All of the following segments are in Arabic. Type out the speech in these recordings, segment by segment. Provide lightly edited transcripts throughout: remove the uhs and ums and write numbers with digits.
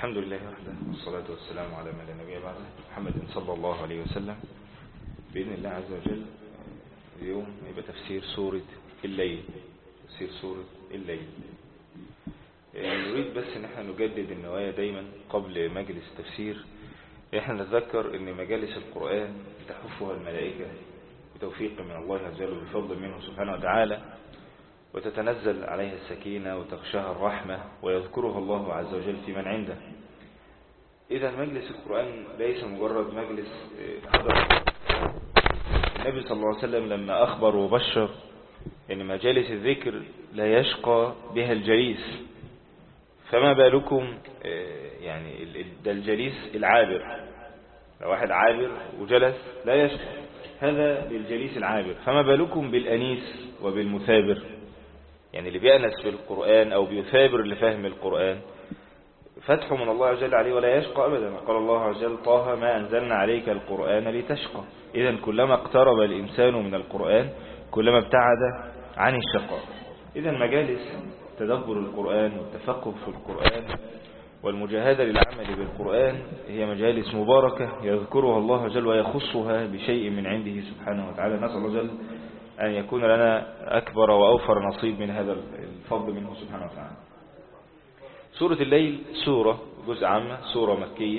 الحمد لله وحده والصلاة والسلام على من لا نبي بعده محمد صلى الله عليه وسلم. بإذن الله عز وجل اليوم يبقى تفسير سورة الليل. تفسير سورة الليل. نريد بس ان احنا نجدد النوايا دايما قبل مجلس التفسير. احنا نتذكر ان مجالس القرآن تحفها الملائكة بتوفيق من الله عز وجل وبفضل منه سبحانه وتعالى، وتتنزل عليها السكينة وتغشاها الرحمة ويذكرها الله عز وجل في من عنده. إذا مجلس القرآن ليس مجرد مجلس حضر. النبي صلى الله عليه وسلم لما أخبر وبشر أن مجالس الذكر لا يشقى بها الجليس، فما بالكم يعني ده الجليس العابر. لو واحد عابر وجلس لا يشقى، هذا للجليس العابر، فما بالكم بالأنيس وبالمثابر، يعني اللي بيأنس بالقرآن أو بيثابر لفهم القرآن فتح من الله عز وجل عليه ولا يشقى أبدا. قال الله عز وجل: طه ما أنزلنا عليك القرآن لتشقى. إذن كلما اقترب الإنسان من القرآن كلما ابتعد عن الشقاء. إذن مجالس تدبر القرآن والتفقه في القرآن والمجاهدة للعمل بالقرآن هي مجالس مباركة يذكرها الله عز وجل ويخصها بشيء من عنده سبحانه وتعالى. نسأل الله عز وجل أن يكون لنا أكبر وأوفر نصيب من هذا الفضل منه سبحانه وتعالى. سورة الليل سورة جزء عامة، سورة مكية.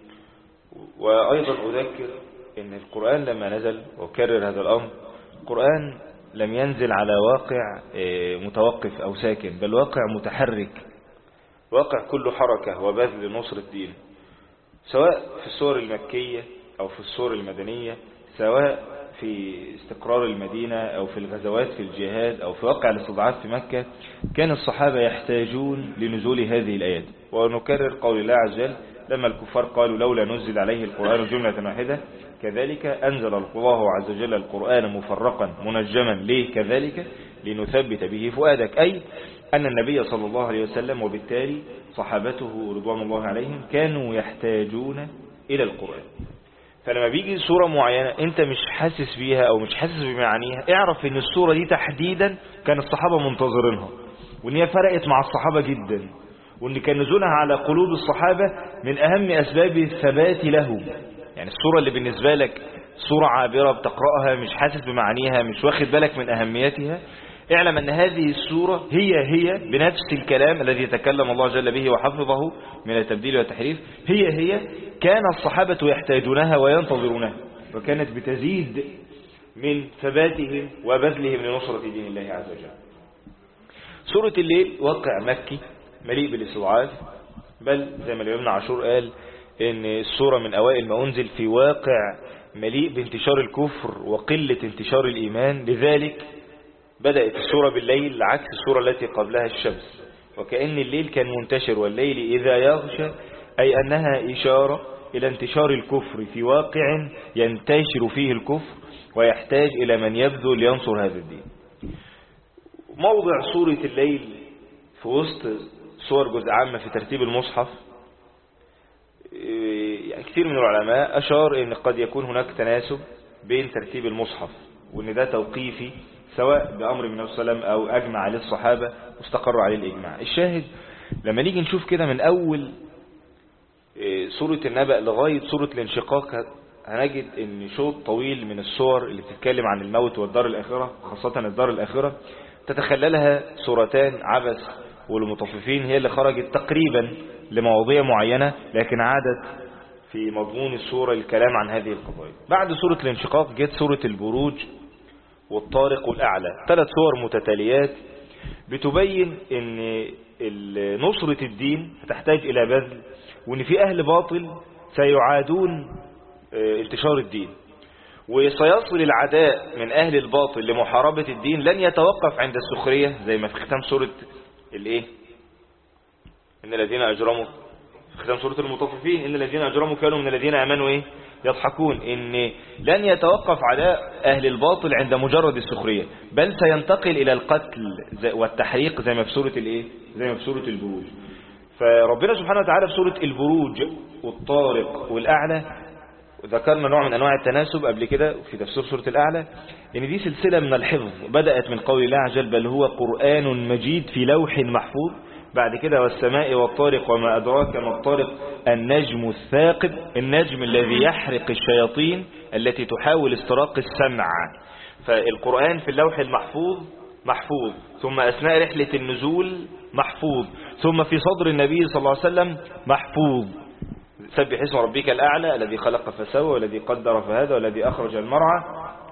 وأيضا أذكر أن القرآن لما نزل وكرر هذا الأمر، القرآن لم ينزل على واقع متوقف أو ساكن، بل واقع متحرك، واقع كله حركة وبذل نصر الدين، سواء في السور المكية أو في السور المدنية، سواء في استقرار المدينة أو في الغزوات في الجهاد أو في واقع الاستضعاف في مكة. كان الصحابة يحتاجون لنزول هذه الآيات. ونكرر قول الله عز وجل لما الكفار قالوا: لولا نزل عليه القرآن جملة واحدة، كذلك أنزل الله عز وجل القرآن مفرقا منجما. ليه كذلك؟ لنثبت به فؤادك، أي أن النبي صلى الله عليه وسلم وبالتالي صحابته رضوان الله عليهم كانوا يحتاجون إلى القرآن. فلما بيجي سورة معينة انت مش حاسس بيها او مش حاسس بمعانيها، اعرف ان السورة دي تحديدا كان الصحابة منتظرينها، وان هي فرقت مع الصحابة جدا، وان كان نزولها على قلوب الصحابة من اهم اسباب الثبات لهم. يعني السورة اللي بالنسبة لك سورة عابرة بتقرأها مش حاسس بمعانيها، مش واخد بالك من اهميتها، اعلم ان هذه السورة هي بنفس الكلام الذي يتكلم الله جل به وحفظه من التبديل والتحريف، هي كان الصحابة يحتاجونها وينتظرونها، وكانت بتزيد من ثباتهم وبذلهم لنصرة دين الله عز وجل. سورة الليل واقع مكي مليء بالاستضعاف، بل زي ما الإمام عاشور قال ان السورة من اوائل ما انزل في واقع مليء بانتشار الكفر وقلة انتشار الإيمان. لذلك بدأت السورة بالليل عكس السورة التي قبلها الشمس، وكأن الليل كان منتشر، والليل إذا يغشى أي أنها إشارة إلى انتشار الكفر في واقع ينتشر فيه الكفر ويحتاج إلى من يبذل ينصر هذا الدين. موضع سورة الليل في وسط سور جزء عامة في ترتيب المصحف، يعني كثير من العلماء أشار أن قد يكون هناك تناسب بين ترتيب المصحف، وأن ده توقيفي سواء بأمر من النبي صلى الله عليه وسلم أو أجمع عليه الصحابة واستقروا عليه الإجماع. الشاهد لما نيجي نشوف كده من أول سورة النبأ لغاية سورة الانشقاق هنجد ان شوط طويل من السور اللي بتتكلم عن الموت والدار الآخرة، خاصة الدار الآخرة، تتخللها سورتان عبس والمطففين هي اللي خرجت تقريبا لمواضيع معينة، لكن عادت في مضمون السورة الكلام عن هذه القضايا. بعد سورة الانشقاق جت سورة البروج والطارق والأعلى، 3 سور متتاليات بتبين ان نصرة الدين تحتاج إلى بذل، وان في أهل باطل سيعادون انتشار الدين، وسيصل العداء من أهل الباطل لمحاربة الدين لن يتوقف عند السخرية، زي ما في ختام سورة إن الذين أجرموا، في ختام سورة المطففين إن الذين أجرموا كانوا من الذين آمنوا يضحكون، إن لن يتوقف عداء أهل الباطل عند مجرد السخرية، بل سينتقل إلى القتل والتحريق زي ما في سورة زي ما في سورة البروج. فربنا سبحانه وتعالى في سورة البروج والطارق والأعلى ذكرنا نوع من أنواع التناسب قبل كده في تفسير سورة الأعلى، إن دي سلسلة من الحفظ بدأت من قول الله عز وجل: بل هو قرآن مجيد في لوح محفوظ بعد كده والسماء والطارق وما أدراك ما الطارق النجم الثاقب، النجم الذي يحرق الشياطين التي تحاول استراق السمع. فالقرآن في اللوح المحفوظ محفوظ، ثم أثناء رحلة النزول محفوظ، ثم في صدر النبي صلى الله عليه وسلم محفوظ. سبح اسم ربك الأعلى الذي خلق فسوى والذي قدر فهدى والذي أخرج المرعى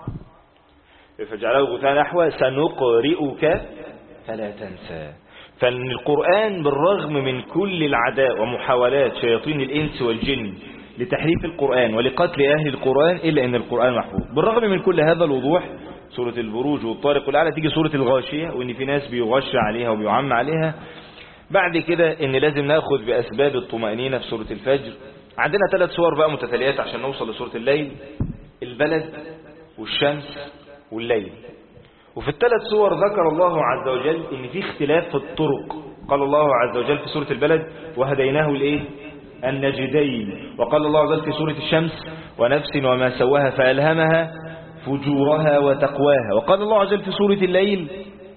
فجعله غثاء نحوه سنقرئك فلا تنسى. فالقرآن بالرغم من كل العداء ومحاولات شياطين الإنس والجن لتحريف القرآن ولقتل أهل القرآن إلا أن القرآن محفوظ. بالرغم من كل هذا الوضوح، سورة البروج والطارق والأعلى تيجي سورة الغاشية وإن في ناس بيغش عليها وبيعم عليها. بعد كده إن لازم نأخذ بأسباب الطمأنينة في سورة الفجر. عندنا 3 سور بقى متتاليات عشان نوصل لسورة الليل: البلد والشمس والليل. وفي ال3 سور ذكر الله عز وجل إن في اختلاف في الطرق. قال الله عز وجل في سورة البلد وهديناه النجدين. وقال الله عز وجل في سورة الشمس ونفس وما سواها فألهمها فجورها وتقواها. وقال الله عز وجل في سورة الليل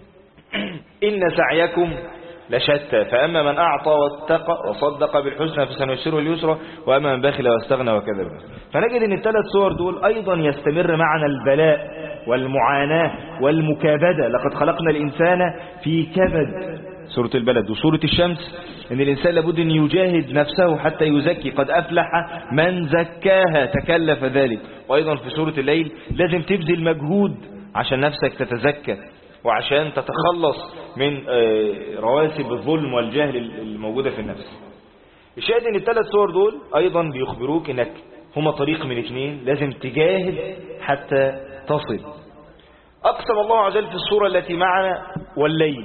إن سعيكم لشتى فأما من أعطى واتقى وصدق بالحسنى فسنيسره اليسرى وأما من بخل واستغنى وكذب. فنجد أن ال3 سور دول أيضا يستمر معنا البلاء والمعاناة والمكابدة. لقد خلقنا الإنسان في كبد، سورة البلد. وسورة الشمس إن الإنسان لابد أن يجاهد نفسه حتى يزكي، قد أفلح من زكاها تكلف ذلك. وأيضا في سورة الليل لازم تبذل مجهود عشان نفسك تتزكى وعشان تتخلص من رواسب الظلم والجهل الموجودة في النفس. الشاهد ان ال3 سور دول ايضا بيخبروك انك هما طريق من 2، لازم تجاهد حتى تصل. اقسم الله عز وجل في السورة التي معنا والليل.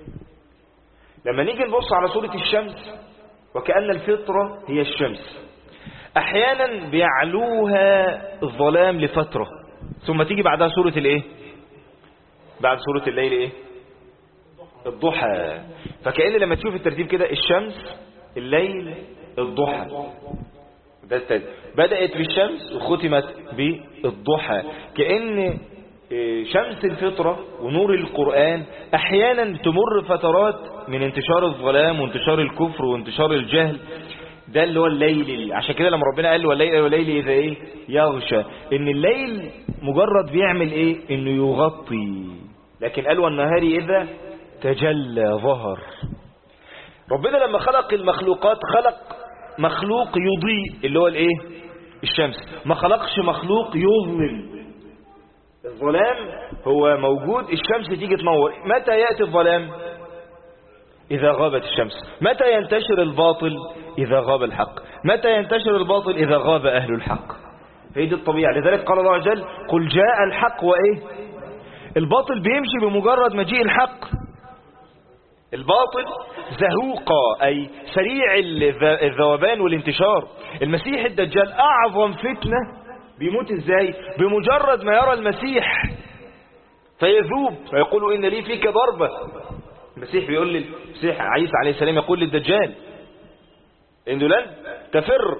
لما نيجي نبص على سورة الشمس وكأن الفطرة هي الشمس، احيانا بيعلوها الظلام لفترة ثم تيجي بعدها سورة بعد سورة الليل الضحى. فكأن لما تشوف الترتيب كده الشمس الليل الضحى، ده التالي. بدأت بالشمس وختمت بالضحى. كأن شمس الفطرة ونور القرآن احيانا تمر فترات من انتشار الظلام وانتشار الكفر وانتشار الجهل، ده اللي هو الليل. عشان كده لما ربنا قال والليل إذا يغشى، ان الليل مجرد بيعمل انه يغطي، لكن قال والنهار إذا تجلى ظهر. ربنا لما خلق المخلوقات خلق مخلوق يضيء اللي هو الشمس، ما خلقش مخلوق يظلم. الظلام هو موجود، الشمس تيجي تنور. متى يأتي الظلام؟ إذا غابت الشمس. متى ينتشر الباطل؟ إذا غاب الحق. متى ينتشر الباطل؟ إذا غاب أهل الحق. هي دي الطبيعة. لذلك قال الله عز وجل قل جاء الحق الباطل بيمشي بمجرد مجيء الحق. الباطل زهوقة أي سريع الذوبان والانتشار. المسيح الدجال أعظم فتنة بيموت ازاي؟ بمجرد ما يرى المسيح فيذوب فيقول إن لي فيك ضربة. المسيح بيقول للمسيح عيسى عليه السلام يقول للدجال إنه لن تفر.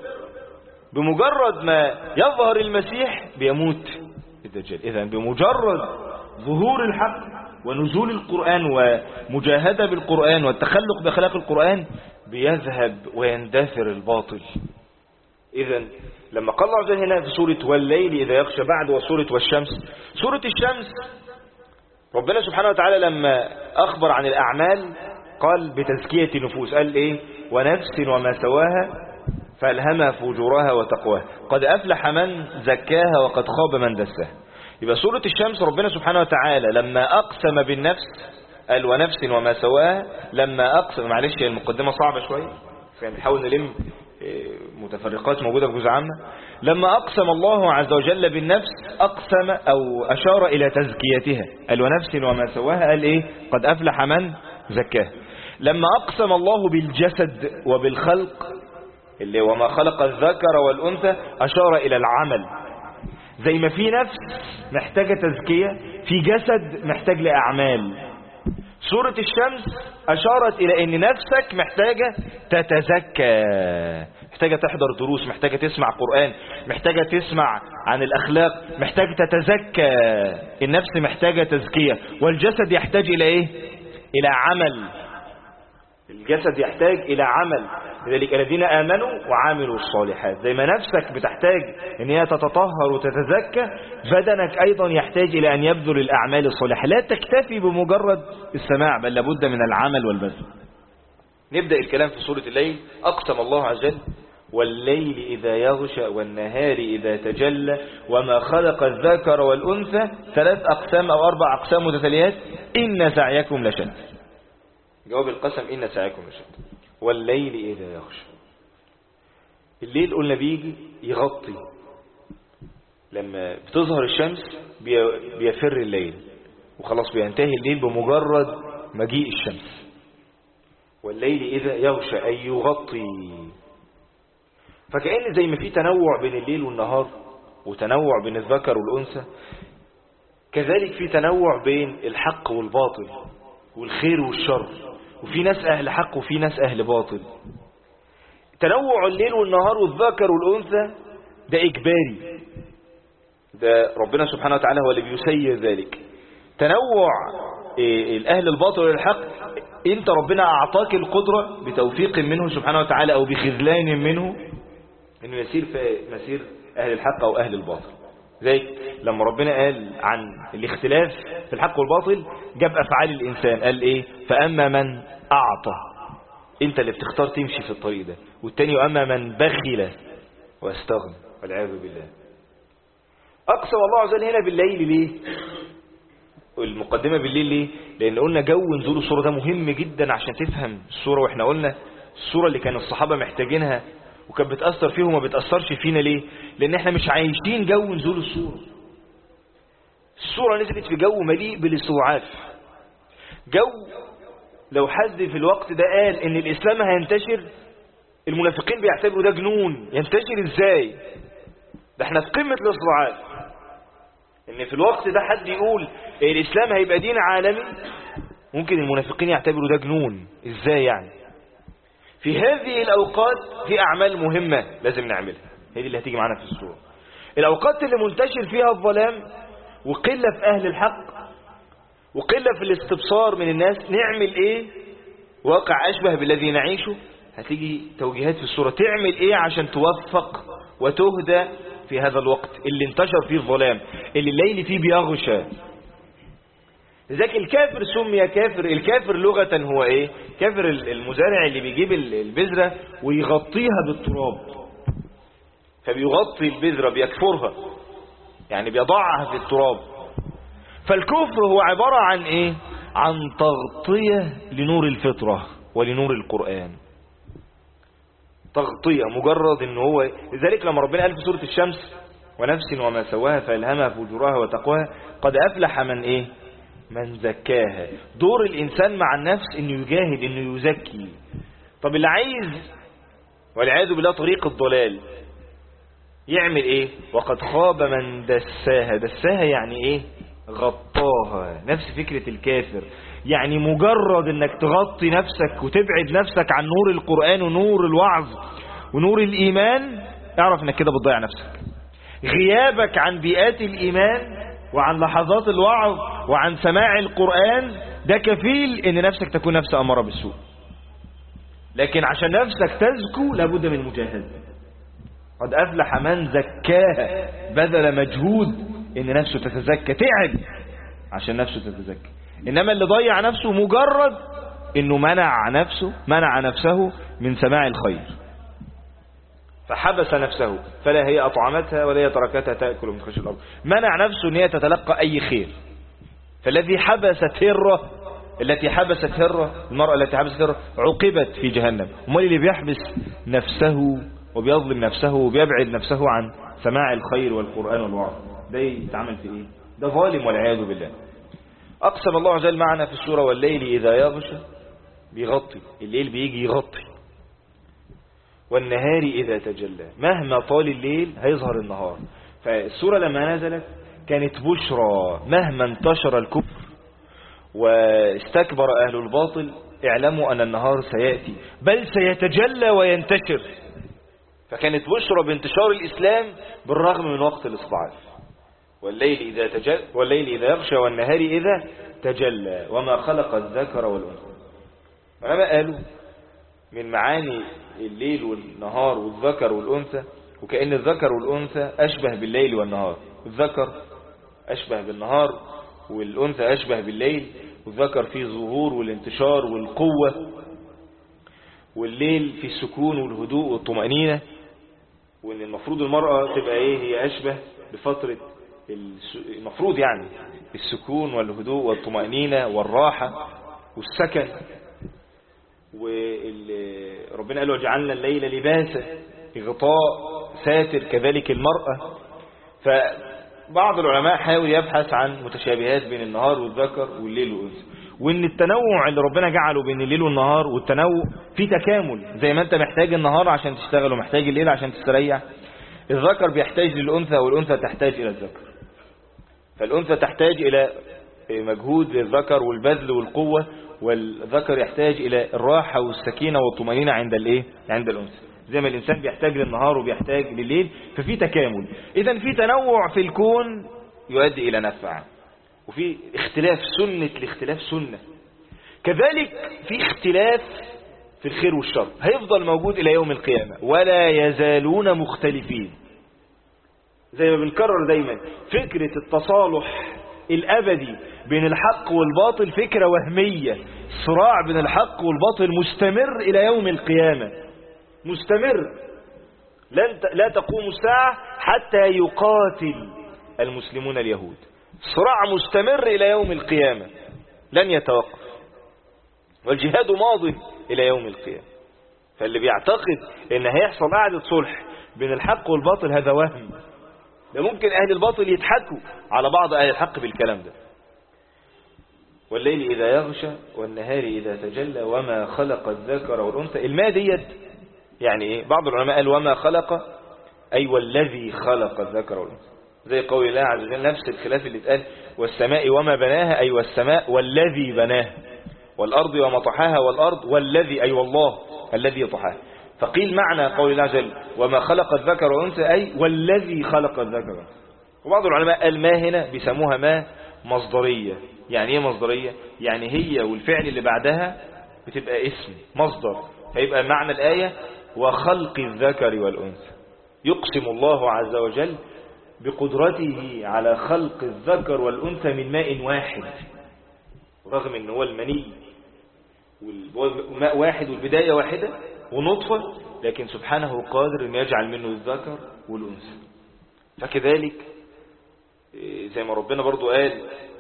بمجرد ما يظهر المسيح بيموت الدجال. إذن بمجرد ظهور الحق ونزول القرآن ومجاهدة بالقرآن والتخلق بأخلاق القرآن بيذهب ويندثر الباطل. إذن لما قال الله عز وجل هنا في سورة والليل إذا يغشى بعد وسورة والشمس، سورة الشمس ربنا سبحانه وتعالى لما أخبر عن الأعمال قال بتزكية النفوس، قال ونفس وما سواها فألهمها فجورها وتقواها قد أفلح من زكاها وقد خاب من دساها. يبقى سورة الشمس ربنا سبحانه وتعالى لما أقسم بالنفس قال ونفس وما سواها. لما أقسم، معلش هي المقدمة صعبة شوية يعني نحاول نلم متفرقات موجودة في جزء عامة. لما أقسم الله عز وجل بالنفس أقسم أو أشار إلى تزكيتها، قال ونفس وما سواها قال قد أفلح من زكاها. لما أقسم الله بالجسد وبالخلق اللي وما خلق الذكر والأنثى أشار إلى العمل. زي ما في نفس محتاجة تزكية، في جسد محتاج لأعمال. سورة الشمس أشارت إلى أن نفسك محتاجة تتزكى، محتاجة تحضر دروس، محتاجة تسمع قرآن، محتاجة تسمع عن الأخلاق، محتاجة تتزكى. النفس محتاجة تزكية، والجسد يحتاج إلى إلى عمل. الجسد يحتاج إلى عمل، لذلك الذين آمنوا وعملوا الصالحات. زي ما نفسك بتحتاج أن هي تتطهر وتتزكى، بدنك أيضا يحتاج إلى أن يبذل الأعمال الصالحة. لا تكتفي بمجرد السماع، بل لابد من العمل والبذل. نبدأ الكلام في سورة الليل. أقسم الله عز وجل والليل إذا يغشى والنهار إذا تجلى وما خلق الذكر والأنثى، 3 أقسام أو 4 أقسام متتاليات. إن سعيكم لشتى. جواب القسم إن سعيكم لشتى. والليل إذا يغشى. الليل قلنا بيجي يغطي، لما بتظهر الشمس بيفر الليل وخلاص بينتهي الليل بمجرد مجيء الشمس. والليل إذا يغشى أي يغطي. فكأن زي ما في تنوع بين الليل والنهار وتنوع بين الذكر والأنثى، كذلك في تنوع بين الحق والباطل والخير والشر، وفي ناس أهل حق وفي ناس أهل باطل. تنوع الليل والنهار والذكر والأنثى ده إجباري، ده ربنا سبحانه وتعالى هو اللي بيسير ذلك. تنوع الأهل الباطل والحق انت ربنا أعطاك القدرة بتوفيق منه سبحانه وتعالى أو بخذلان منه انه يسير في مسير اهل الحق او اهل الباطل. زي لما ربنا قال عن الاختلاف في الحق والباطل جاب افعال الانسان، قال ايه؟ فاما من اعطى، انت اللي بتختار تمشي في الطريق ده، والتاني واما من بخل واستغنى والعياذ بالله. اقسم الله عز وجل هنا بالليل ليه؟ المقدمة بالليل ليه؟ لان قلنا جو نزول السورة ده مهم جدا عشان تفهم السورة. واحنا قلنا السورة اللي كان الصحابة محتاجينها وكانت بتأثر فيهم وما بتأثرش فينا ليه؟ لأن احنا مش عايشين جو نزول السورة. السورة نزلت في جو مليء بالاستضعاف، جو لو حد في الوقت ده قال ان الإسلام هينتشر المنافقين بيعتبروا ده جنون. ينتشر ازاي؟ ده احنا في قمة الاستضعاف. ان في الوقت ده حد يقول الإسلام هيبقى دين عالمي، ممكن المنافقين يعتبروا ده جنون. ازاي يعني؟ في هذه الأوقات في أعمال مهمة لازم نعملها، هذه اللي هتيجي معنا في السورة. الأوقات اللي منتشر فيها الظلام وقلة في أهل الحق وقلة في الاستبصار من الناس، نعمل إيه؟ واقع أشبه بالذي نعيشه. هتيجي توجيهات في السورة تعمل إيه عشان توفق وتهدى في هذا الوقت اللي انتشر فيه الظلام، اللي الليل فيه بيغشى. لذلك الكافر سمي كافر. الكافر لغة هو ايه؟ كافر المزارع اللي بيجيب البذرة ويغطيها بالتراب، فبيغطي البذرة بيكفرها، يعني بيضعها في التراب. فالكفر هو عبارة عن ايه؟ عن تغطية لنور الفطرة ولنور القرآن. تغطية مجرد ان هو، لذلك لما ربنا قال في سورة الشمس ونفس وما سواها فألهمها فجورها وتقواها قد أفلح من ايه؟ من زكاها. دور الإنسان مع النفس إنه يجاهد، إنه يزكي. طب اللي عايز والعياذ بالله طريق الضلال يعمل إيه؟ وقد خاب من دساها. دساها يعني إيه؟ غطاها. نفس فكرة الكافر، يعني مجرد إنك تغطي نفسك وتبعد نفسك عن نور القرآن ونور الوعظ ونور الإيمان، اعرف إنك كده بتضيع نفسك. غيابك عن بيئات الإيمان وعن لحظات الوعظ وعن سماع القرآن ده كفيل ان نفسك تكون نفس أمارة بالسوء. لكن عشان نفسك تزكو لابد من مجاهدة. قد أفلح من زكاها، بذل مجهود ان نفسه تتزكى، تعب عشان نفسه تتزكى. انما اللي ضيع نفسه مجرد انه منع نفسه من سماع الخير، فحبس نفسه فلا هي أطعمتها ولا هي تركتها تأكل من خشب الأرض. منع نفسه ان هي تتلقى أي خير. فالذي حبست هرة، المرأة التي حبست هرة عوقبت في جهنم. ومال اللي بيحبس نفسه وبيظلم نفسه وبيبعد نفسه عن سماع الخير والقرآن والوعظ، ده يتعمل في ايه؟ ده ظالم والعياذ بالله. أقسم الله عز وجل معنا في السورة والليل إذا يغشى، بيغطي الليل، بيجي يغطي. والنهار إذا تجلى، مهما طال الليل هيظهر النهار. فالسورة لما نزلت كانت بشرى، مهما انتشر الكفر واستكبر أهل الباطل اعلموا أن النهار سيأتي بل سيتجلى وينتشر. فكانت بشرى بانتشار الإسلام بالرغم من وقت الاستضعاف. والليل إذا يغشى والنهار إذا تجلى وما خلق الذكر والأنثى. ولما قالوا من معاني الليل والنهار والذكر والأنثى، وكأن الذكر والأنثى أشبه بالليل والنهار. الذكر أشبه بالنهار والأنثى أشبه بالليل، والذكر فيه الظهور والانتشار والقوة، والليل في السكون والهدوء والطمأنينة. وإن المفروض المرأة تبقى هي أشبه بفترة المفروض يعني السكون والهدوء والطمأنينة والراحة والسكن. وربنا قال وجعلنا الليل لباسا، غطاء ساتر، كذلك المرأة. فبعض العلماء حاول يبحث عن متشابهات بين النهار والذكر والليل والأنثى، وإن التنوع اللي ربنا جعله بين الليل والنهار والتنوع في تكامل. زي ما أنت محتاج النهار عشان تشتغل ومحتاج الليل عشان تستريح، الذكر بيحتاج للأنثى والأنثى تحتاج إلى الذكر. فالأنثى تحتاج إلى مجهود للذكر والبذل والقوة، والذكر يحتاج إلى الراحة والسكينة والطمأنينة عند الأنثى. زي ما الإنسان بيحتاج للنهار وبيحتاج لليل، ففي تكامل. إذن في تنوع في الكون يؤدي إلى نفع، وفي اختلاف سنة لاختلاف سنة. كذلك في اختلاف في الخير والشر، هيفضل موجود إلى يوم القيامة، ولا يزالون مختلفين. زي ما بنكرر دايما، فكرة التصالح الأبدي بين الحق والباطل فكرة وهمية. صراع بين الحق والباطل مستمر إلى يوم القيامة، مستمر. لا تقوم الساعة حتى يقاتل المسلمون اليهود. صراع مستمر إلى يوم القيامة لن يتوقف، والجهاد ماض إلى يوم القيامة. فاللي بيعتقد إن هيحصل قعدة صلح بين الحق والباطل هذا وهم. ده ممكن أهل الباطل يضحكوا على بعض أهل الحق بالكلام ده. والليل إذا يغشى والنهار إذا تجلى وما خلق الذكر والأنثى. الماء ديت يعني إيه؟ بعض العلماء قال وما خلق أي والذي خلق الذكر والأنثى، زي قول الله عز وجل نفس الخلاف اللي اتقال والسماء وما بناها أي والسماء والذي بناها، والأرض وما طحاها والأرض والذي أي والله الذي طحاها. فقيل معنى قول الله عز وجل وما خلق الذكر والأنثى أي والذي خلق الذكر والأنثى. وبعض العلماء قال ما هنا بيسموها ما مصدرية. يعني ايه مصدرية؟ يعني هي والفعل اللي بعدها بتبقى اسم مصدر، فيبقى معنى الآية وخلق الذكر والأنثى. يقسم الله عز وجل بقدرته على خلق الذكر والأنثى من ماء واحد، رغم ان هو المني والماء واحد والبداية واحدة ونطفة، لكن سبحانه قادر ان يجعل منه الذكر والأنثى. فكذلك زي ما ربنا برضو قال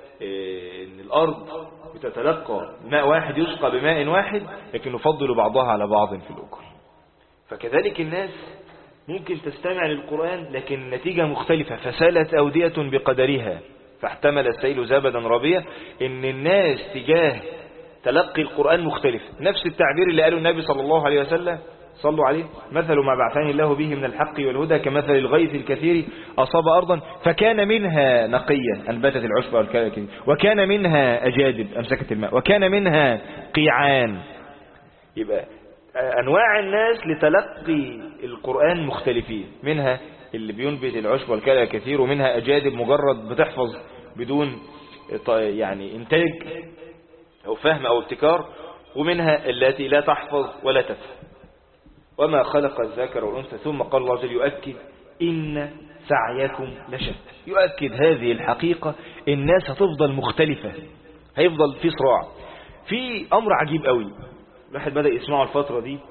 ان الأرض بتتلقى ماء واحد يسقى بماء واحد، لكن نفضل بعضها على بعض في الأكل. فكذلك الناس ممكن تستمع للقرآن لكن النتيجة مختلفة. فسالت أودية بقدرها فاحتمل السيل زبدا ربيا. ان الناس تجاه تلقي القرآن مختلف. نفس التعبير اللي قاله النبي صلى الله عليه وسلم صلوا عليه مثل ما بعثني الله به من الحق والهدى كمثل الغيث الكثير أصاب أرضا فكان منها نقيا أنبتت العشب والكلى وكان منها أجادب أمسكت الماء وكان منها قيعان. يبقى أنواع الناس لتلقي القرآن مختلفين، منها اللي بينبت العشب والكلى كثير، ومنها أجادب مجرد بتحفظ بدون يعني إنتاج أو فهم أو ابتكار، ومنها التي لا تحفظ ولا تفهم. وما خلق الذكر والأنثى. ثم قال الله جل يؤكد إن سعيكم لشتى. يؤكد هذه الحقيقة، الناس هتفضل مختلفة، هيفضل في صراع. في أمر عجيب قوي الواحد بدأ يسمعه الفترة دي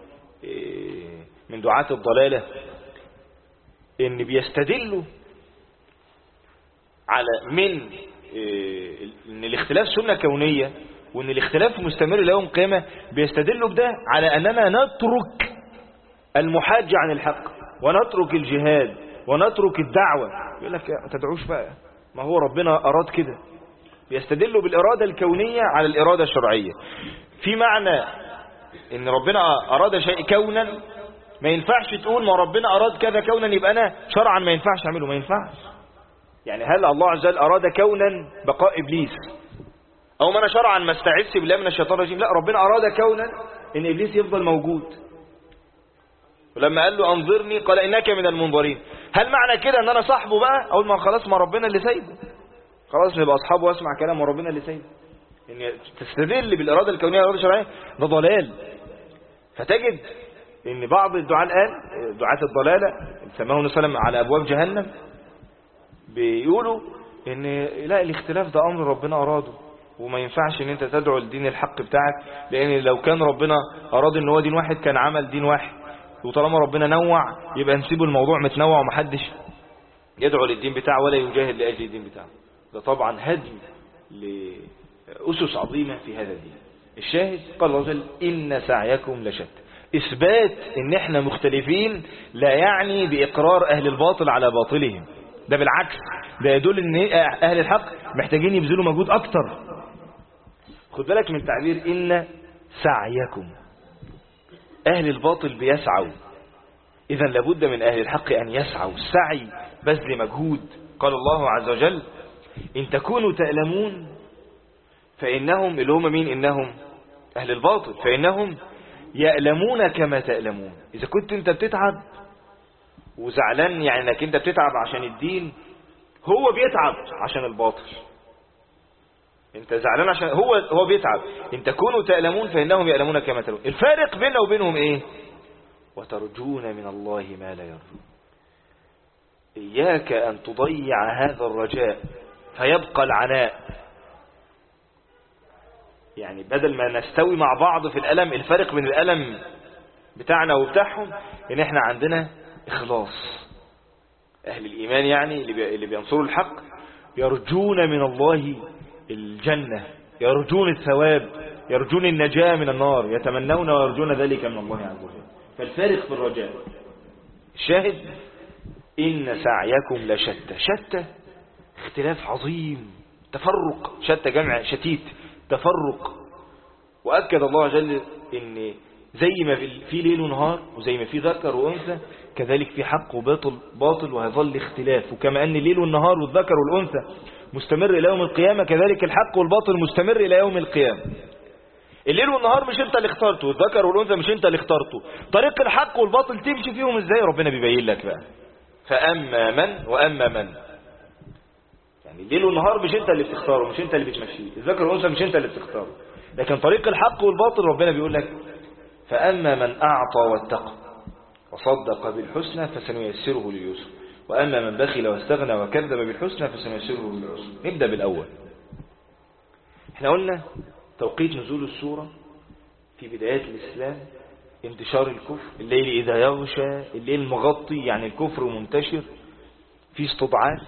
من دعاة الضلالة، إن بيستدلوا على من إن الاختلاف سنة كونية، وإن الاختلاف مستمر ليوم القيامة. بيستدلوا بده على أننا نترك المحاجة عن الحق ونترك الجهاد ونترك الدعوة. يقول لك ما تدعوش بقى، ما هو ربنا أراد كده. بيستدلوا بالإرادة الكونية على الإرادة الشرعية. في معنى إن ربنا أراد شيء كونا، ما ينفعش تقول ما ربنا أراد كذا كونا يبقى أنا شرعا ما ينفعش أعمله. ما ينفعش. يعني هل الله عز وجل أراد كونا بقاء إبليس، أو ما أنا شرعا ما استعذت بالله من الشيطان الرجيم؟ لا، ربنا أراد كونا إن إبليس يفضل موجود. ولما قال له أنظرني قال إنك من المنظرين. هل معنى كده أن أنا صاحبه بقى أقول ما خلاص ما ربنا اللي سايبه، خلاص نبقى أصحابه واسمع كلام ربنا اللي سايبه؟ إن تستدل بالإرادة الكونية والإرادة الشرعية ده ضلال. فتجد ان بعض الدعاة الآن دعاة الضلالة سماه النبي صلى الله عليه وسلم على أبواب جهنم بيقولوا ان لا الاختلاف ده أمر ربنا أراده وما ينفعش ان انت تدعو الدين الحق بتاعك، لان لو كان ربنا أراد ان هو دين واحد كان عمل دين واحد، وطالما ربنا نوع يبقى نسيب الموضوع متنوع ومحدش يدعو للدين بتاعه ولا يجاهد لأجل الدين بتاعه. ده طبعا هدم لأسس عظيمة في هذا الدين. الشاهد قال الله عز وجل إن سعيكم لشتى. إثبات إن إحنا مختلفين لا يعني بإقرار أهل الباطل على باطلهم، ده بالعكس، ده يدل إن أهل الحق محتاجين يبذلوا مجهود أكتر. خد بالك من تعبير إن سعيكم. أهل الباطل بيسعوا، إذا لابد من أهل الحق أن يسعوا. السعي بذل مجهود. قال الله عز وجل إن تكونوا تألمون فإنهم، اللي هم مين؟ إنهم أهل الباطل، فإنهم يألمون كما تألمون. إذا كنت أنت بتتعب وزعلان يعني أنك أنت بتتعب عشان الدين، هو بيتعب عشان الباطل. أنت زعلان عشان هو بيتعب. إن تكونوا تألمون فإنهم يألمون كما تألمون. الفارق بيننا وبينهم إيه؟ وترجون من الله ما لا يرجون. إياك أن تضيع هذا الرجاء فيبقى العناء. يعني بدل ما نستوي مع بعض في الألم، الفرق بين الألم بتاعنا وبتاعهم إن إحنا عندنا إخلاص. أهل الإيمان يعني اللي بينصروا الحق يرجون من الله الجنة، يرجون الثواب، يرجون النجاة من النار، يتمنون ويرجون ذلك من الله عز وجل. فالفارق في الرجاء. الشاهد إن سعيكم لشتى. شتى اختلاف عظيم، تفرق. شتى جمع شتيت، تفرق. وأكد الله عز وجل إن زي ما في ليل ونهار، وزي ما في ذكر وأنثى، كذلك في حق وباطل وهيظل اختلاف. وكما أن الليل والنهار والذكر والأنثى مستمر إلى يوم القيامة، كذلك الحق والباطل مستمر إلى يوم القيامة. الليل والنهار مش انت اللي اخترته، والذكر والأنثى مش انت اللي اخترته. طريق الحق والباطل تمشي فيهم ازاي؟ ربنا بيبين لك بقى. فأما من وأما من. يعني الليل والنهار مش انت اللي بتختاره، مش انت اللي بتمشيه. الذكر والأنثى مش انت اللي بتختاره، لكن طريق الحق والباطل ربنا بيقول لك فأما من أعطى واتقى وصدق بالحسنى فسنيسره لليسر، وأما من بخل واستغنى وكذب بالحسنى فسنيسره للعسر. نبدأ بالأول. احنا قلنا توقيت نزول السورة في بدايات الإسلام انتشار الكفر. الليل إذا يغشى، الليل مغطي يعني الكفر منتشر في استضعاف.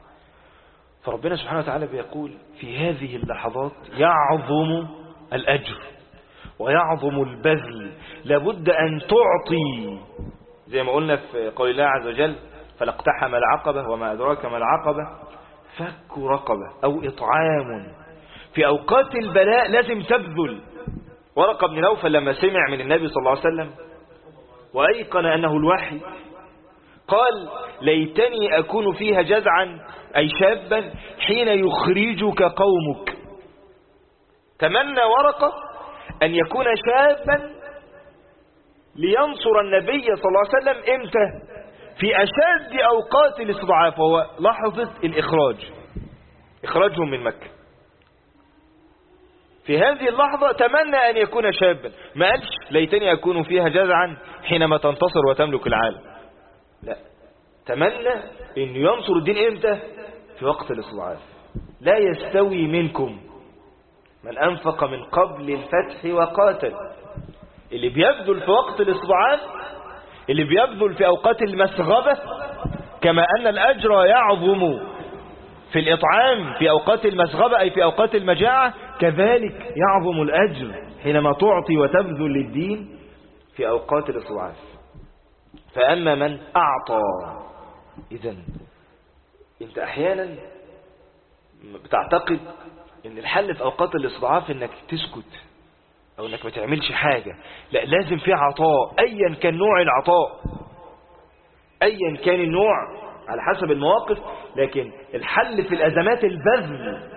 فربنا سبحانه وتعالى بيقول في هذه اللحظات يعظم الأجر ويعظم البذل، لابد أن تعطي. زي ما قلنا في قول الله عز وجل فلاقتحم العقبة وما أدراك ما العقبة فك رقبة أو إطعام. في أوقات البلاء لازم تبذل. ورقة بن نوفل لما سمع من النبي صلى الله عليه وسلم وأيقن أنه الوحي قال ليتني أكون فيها جزعا أي شابا حين يخرجك قومك. تمنى ورقة أن يكون شابا لينصر النبي صلى الله عليه وسلم. إمتى؟ في أشد أوقات الاستضعاف، وهو لحظة الإخراج، إخراجهم من مكة. في هذه اللحظة تمنى أن يكون شابا، ما قالش ليتني أكون فيها جزعا حينما تنتصر وتملك العالم. لا، تمنى أن ينصر الدين إمتى؟ في وقت الاستضعاف. لا يستوي منكم من أنفق من قبل الفتح وقاتل. اللي بيبذل في وقت الاستضعاف، اللي بيبذل في أوقات المسغبة، كما أن الأجر يعظم في الإطعام في أوقات المسغبة أي في أوقات المجاعة، كذلك يعظم الأجر حينما تعطي وتبذل للدين في أوقات الاستضعاف. فأما من أعطى. إذن أنت أحيانا بتعتقد أن الحل في أوقات الاستضعاف أنك تسكت أو أنك ما تعملش حاجة. لا، لازم في عطاء أيا كان نوع العطاء، أيا كان النوع على حسب المواقف. لكن الحل في الأزمات البذل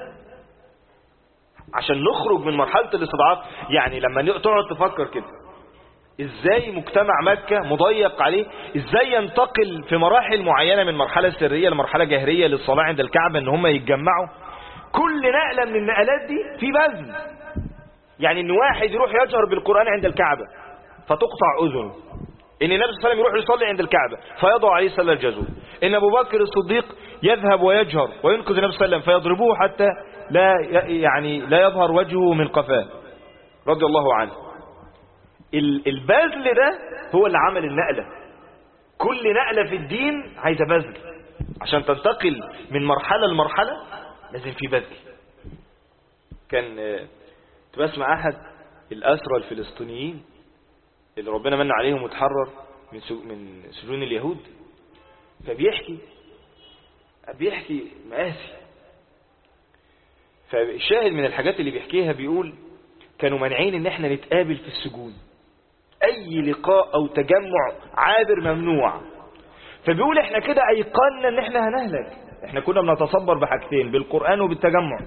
عشان نخرج من مرحلة الاستضعاف. يعني لما تقعد تفكر كده ازاي مجتمع مكة مضيق عليه، ازاي ينتقل في مراحل معينة من مرحلة سرية لمرحلة جهرية للصلاة عند الكعبة ان هم يتجمعوا. كل نقلة من النقلات دي في بذل. يعني ان واحد يروح يجهر بالقرآن عند الكعبة فتقطع أذنه، إن النبي صلى الله عليه وسلم يروح يصلي عند الكعبة فيضع عليه سل الجزور، إن أبو بكر الصديق يذهب ويجهر وينقذ النبي صلى الله عليه وسلم فيضربوه حتى لا يظهر وجهه من قفاه رضي الله عنه. البذل ده هو اللي عمل النقلة. كل نقلة في الدين عايزة بذل، عشان تنتقل من مرحلة لمرحلة لازم في بذل. كان بسمع أحد الأسرى الفلسطينيين اللي ربنا من عليهم وتحرر من سجون اليهود، فبيحكي مآسي. فالشاهد من الحاجات اللي بيحكيها بيقول كانوا منعين ان احنا نتقابل في السجون، اي لقاء او تجمع عابر ممنوع. فبيقول احنا كده ايقنا ان احنا هنهلك. احنا كنا بنتصبر بحاجتين، بالقرآن وبالتجمع.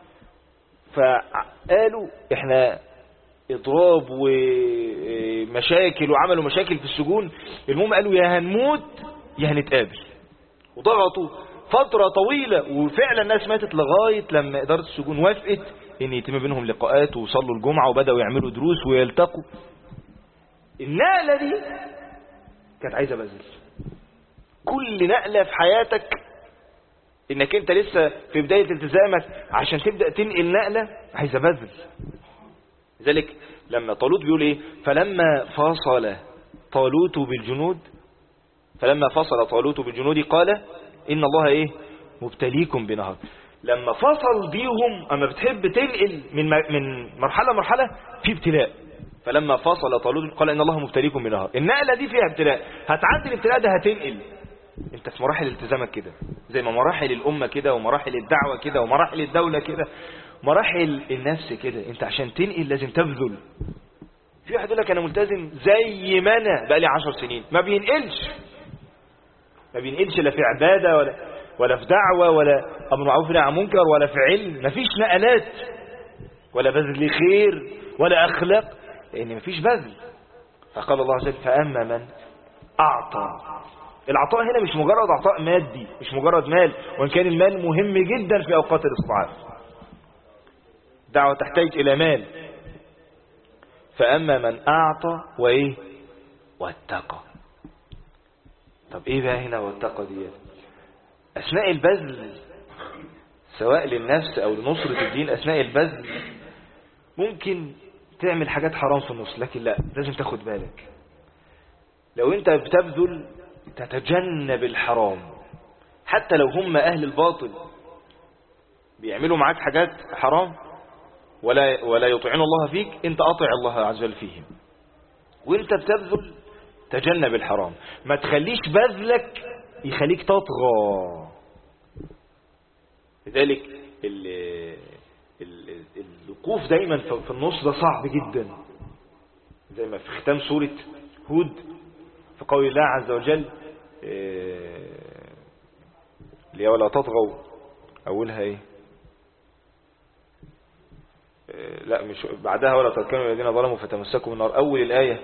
فقالوا احنا اضراب ومشاكل وعملوا مشاكل في السجون، المهم قالوا يا هنموت يا هنتقابل. وضغطوا فترة طويلة، وفعلا الناس ماتت لغاية لما إدارة السجون وافقت ان يتم بينهم لقاءات وصلوا الجمعة وبدأوا يعملوا دروس ويلتقوا. النقلة دي كانت عايزة بذل. كل نقلة في حياتك انك انت لسه في بداية التزامك عشان تبدأ تنقل نقلة عايزة بذل. لذلك لما طالوت بيقول ايه فلما فصل طالوت بالجنود قال ان الله ايه مبتليكم بنهر. لما فصل بيهم، اما بتحب تنقل من مرحلة في ابتلاء. فلما فصل طالوت قال ان الله مبتليكم بنهر. النقلة دي فيها ابتلاء، هتعدي الابتلاء ده هتنقل. انت في مراحل التزامك كده، زي ما مراحل الامة كده ومراحل الدعوة كده ومراحل الدولة كده، مراحل النفس كده. انت عشان تنقل لازم تبذل. في واحد يقول لك انا ملتزم زي ما انا بقالي 10 سنين، ما بينقلش لا في عبادة ولا في دعوة ولا امر معروف نهي عن منكر ولا في علم. مفيش نقلات ولا بذل خير ولا اخلاق، لان مفيش بذل. فقال الله عز وجل فاما من اعطى. العطاء هنا مش مجرد عطاء مادي، مش مجرد مال، وان كان المال مهم جدا في اوقات الاستضعاف. الدعوة تحتاج الى مال. فاما من اعطى واتقى. طب ايه بقى هنا واتقى دي؟ اثناء البذل سواء للنفس او لنصرة الدين، اثناء البذل ممكن تعمل حاجات حرام في النص، لكن لا، لازم تاخد بالك. لو انت بتبذل تتجنب الحرام، حتى لو هم اهل الباطل بيعملوا معاك حاجات حرام ولا يطيعون الله فيك، انت اطيع الله عز وجل فيهم. وانت بتبذل تجنب الحرام، ما تخليش بذلك يخليك تطغى. لذلك الوقوف دايما في النص ده صعب جدا، زي ما في ختام سورة هود في قول الله عز وجل اللي ولا تطغوا، اولها ايه؟ لا مش بعدها ولا تركنوا الذين ظلموا فتمسكوا بالنار. اول الايه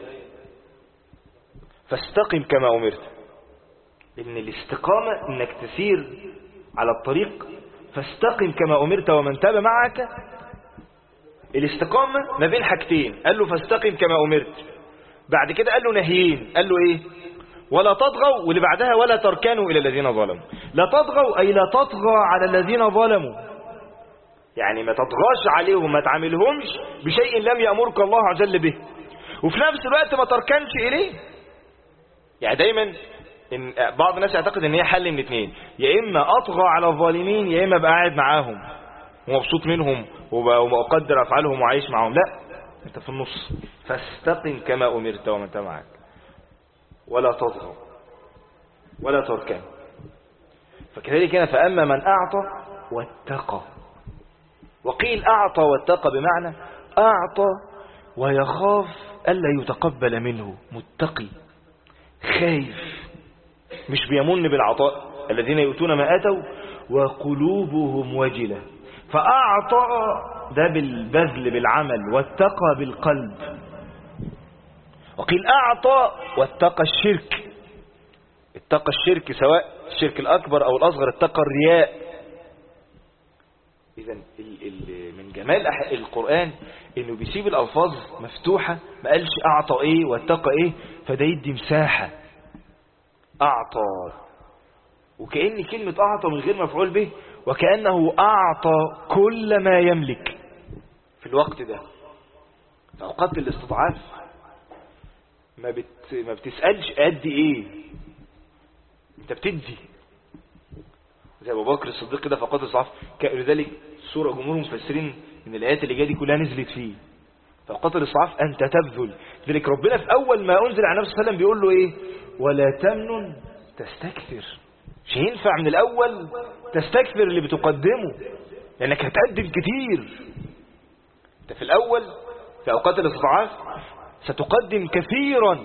فاستقم كما امرت. ان الاستقامه انك تسير على الطريق، فاستقم كما امرت ومن تاب معك. الاستقامه ما بين حاجتين، قال له فاستقم كما امرت، بعد كده قال له نهيين، قال له ايه؟ ولا تطغوا، واللي بعدها ولا تركنوا الى الذين ظلموا. لا تطغوا اي لا تطغى على الذين ظلموا، يعني ما تطغاش عليهم، ما تعاملهمش بشيء لم يأمرك الله عز وجل به، وفي نفس الوقت ما تركنش اليه. يعني دايما إن بعض الناس يعتقد ان هي حل من اتنين، يا اما اطغى على الظالمين يا اما ابقى قاعد معاهم ومبسوط منهم ومقدر افعالهم وعايش معاهم. لا، انت في النص. فاستقم كما امرت ومن تاب معك ولا تطغوا ولا تركن. فكذلك هنا فاما من اعطى واتقى. وقيل اعطى واتقى بمعنى اعطى ويخاف الا يتقبل منه، متقي خايف، مش بيمن بالعطاء. الذين يؤتون ما اتوا وقلوبهم وجلة. فاعطى ده بالبذل بالعمل، واتقى بالقلب. وقيل اعطى واتقى الشرك. اتقى الشرك سواء الشرك الاكبر او الاصغر، اتقى الرياء. إذا من جمال القرآن إنه بيسيب الألفاظ مفتوحة، ما قالش أعطى إيه واتقى إيه، فده يدي مساحة. أعطى، وكأن كلمة أعطى من غير مفعول به، وكأنه أعطى كل ما يملك في الوقت ده. في أوقات الاستضعاف ما بتسألش قد إيه، أنت بتدي. زي أبو بكر الصديق كده في أوقات الاستضعاف، لذلك سورة جمهور المفسرين من الآيات اللي جايه دي كلها نزلت فيه. في أوقات الاستضعاف أنت تبذل. لذلك ربنا في أول ما أنزل على النبي صلى الله عليه وسلم بيقول له إيه؟ ولا تمنن تستكثر. مش هينفع من الأول تستكثر اللي بتقدمه، لأنك هتقدم كتير. أنت في الأول في أوقات الاستضعاف ستقدم كثيرا.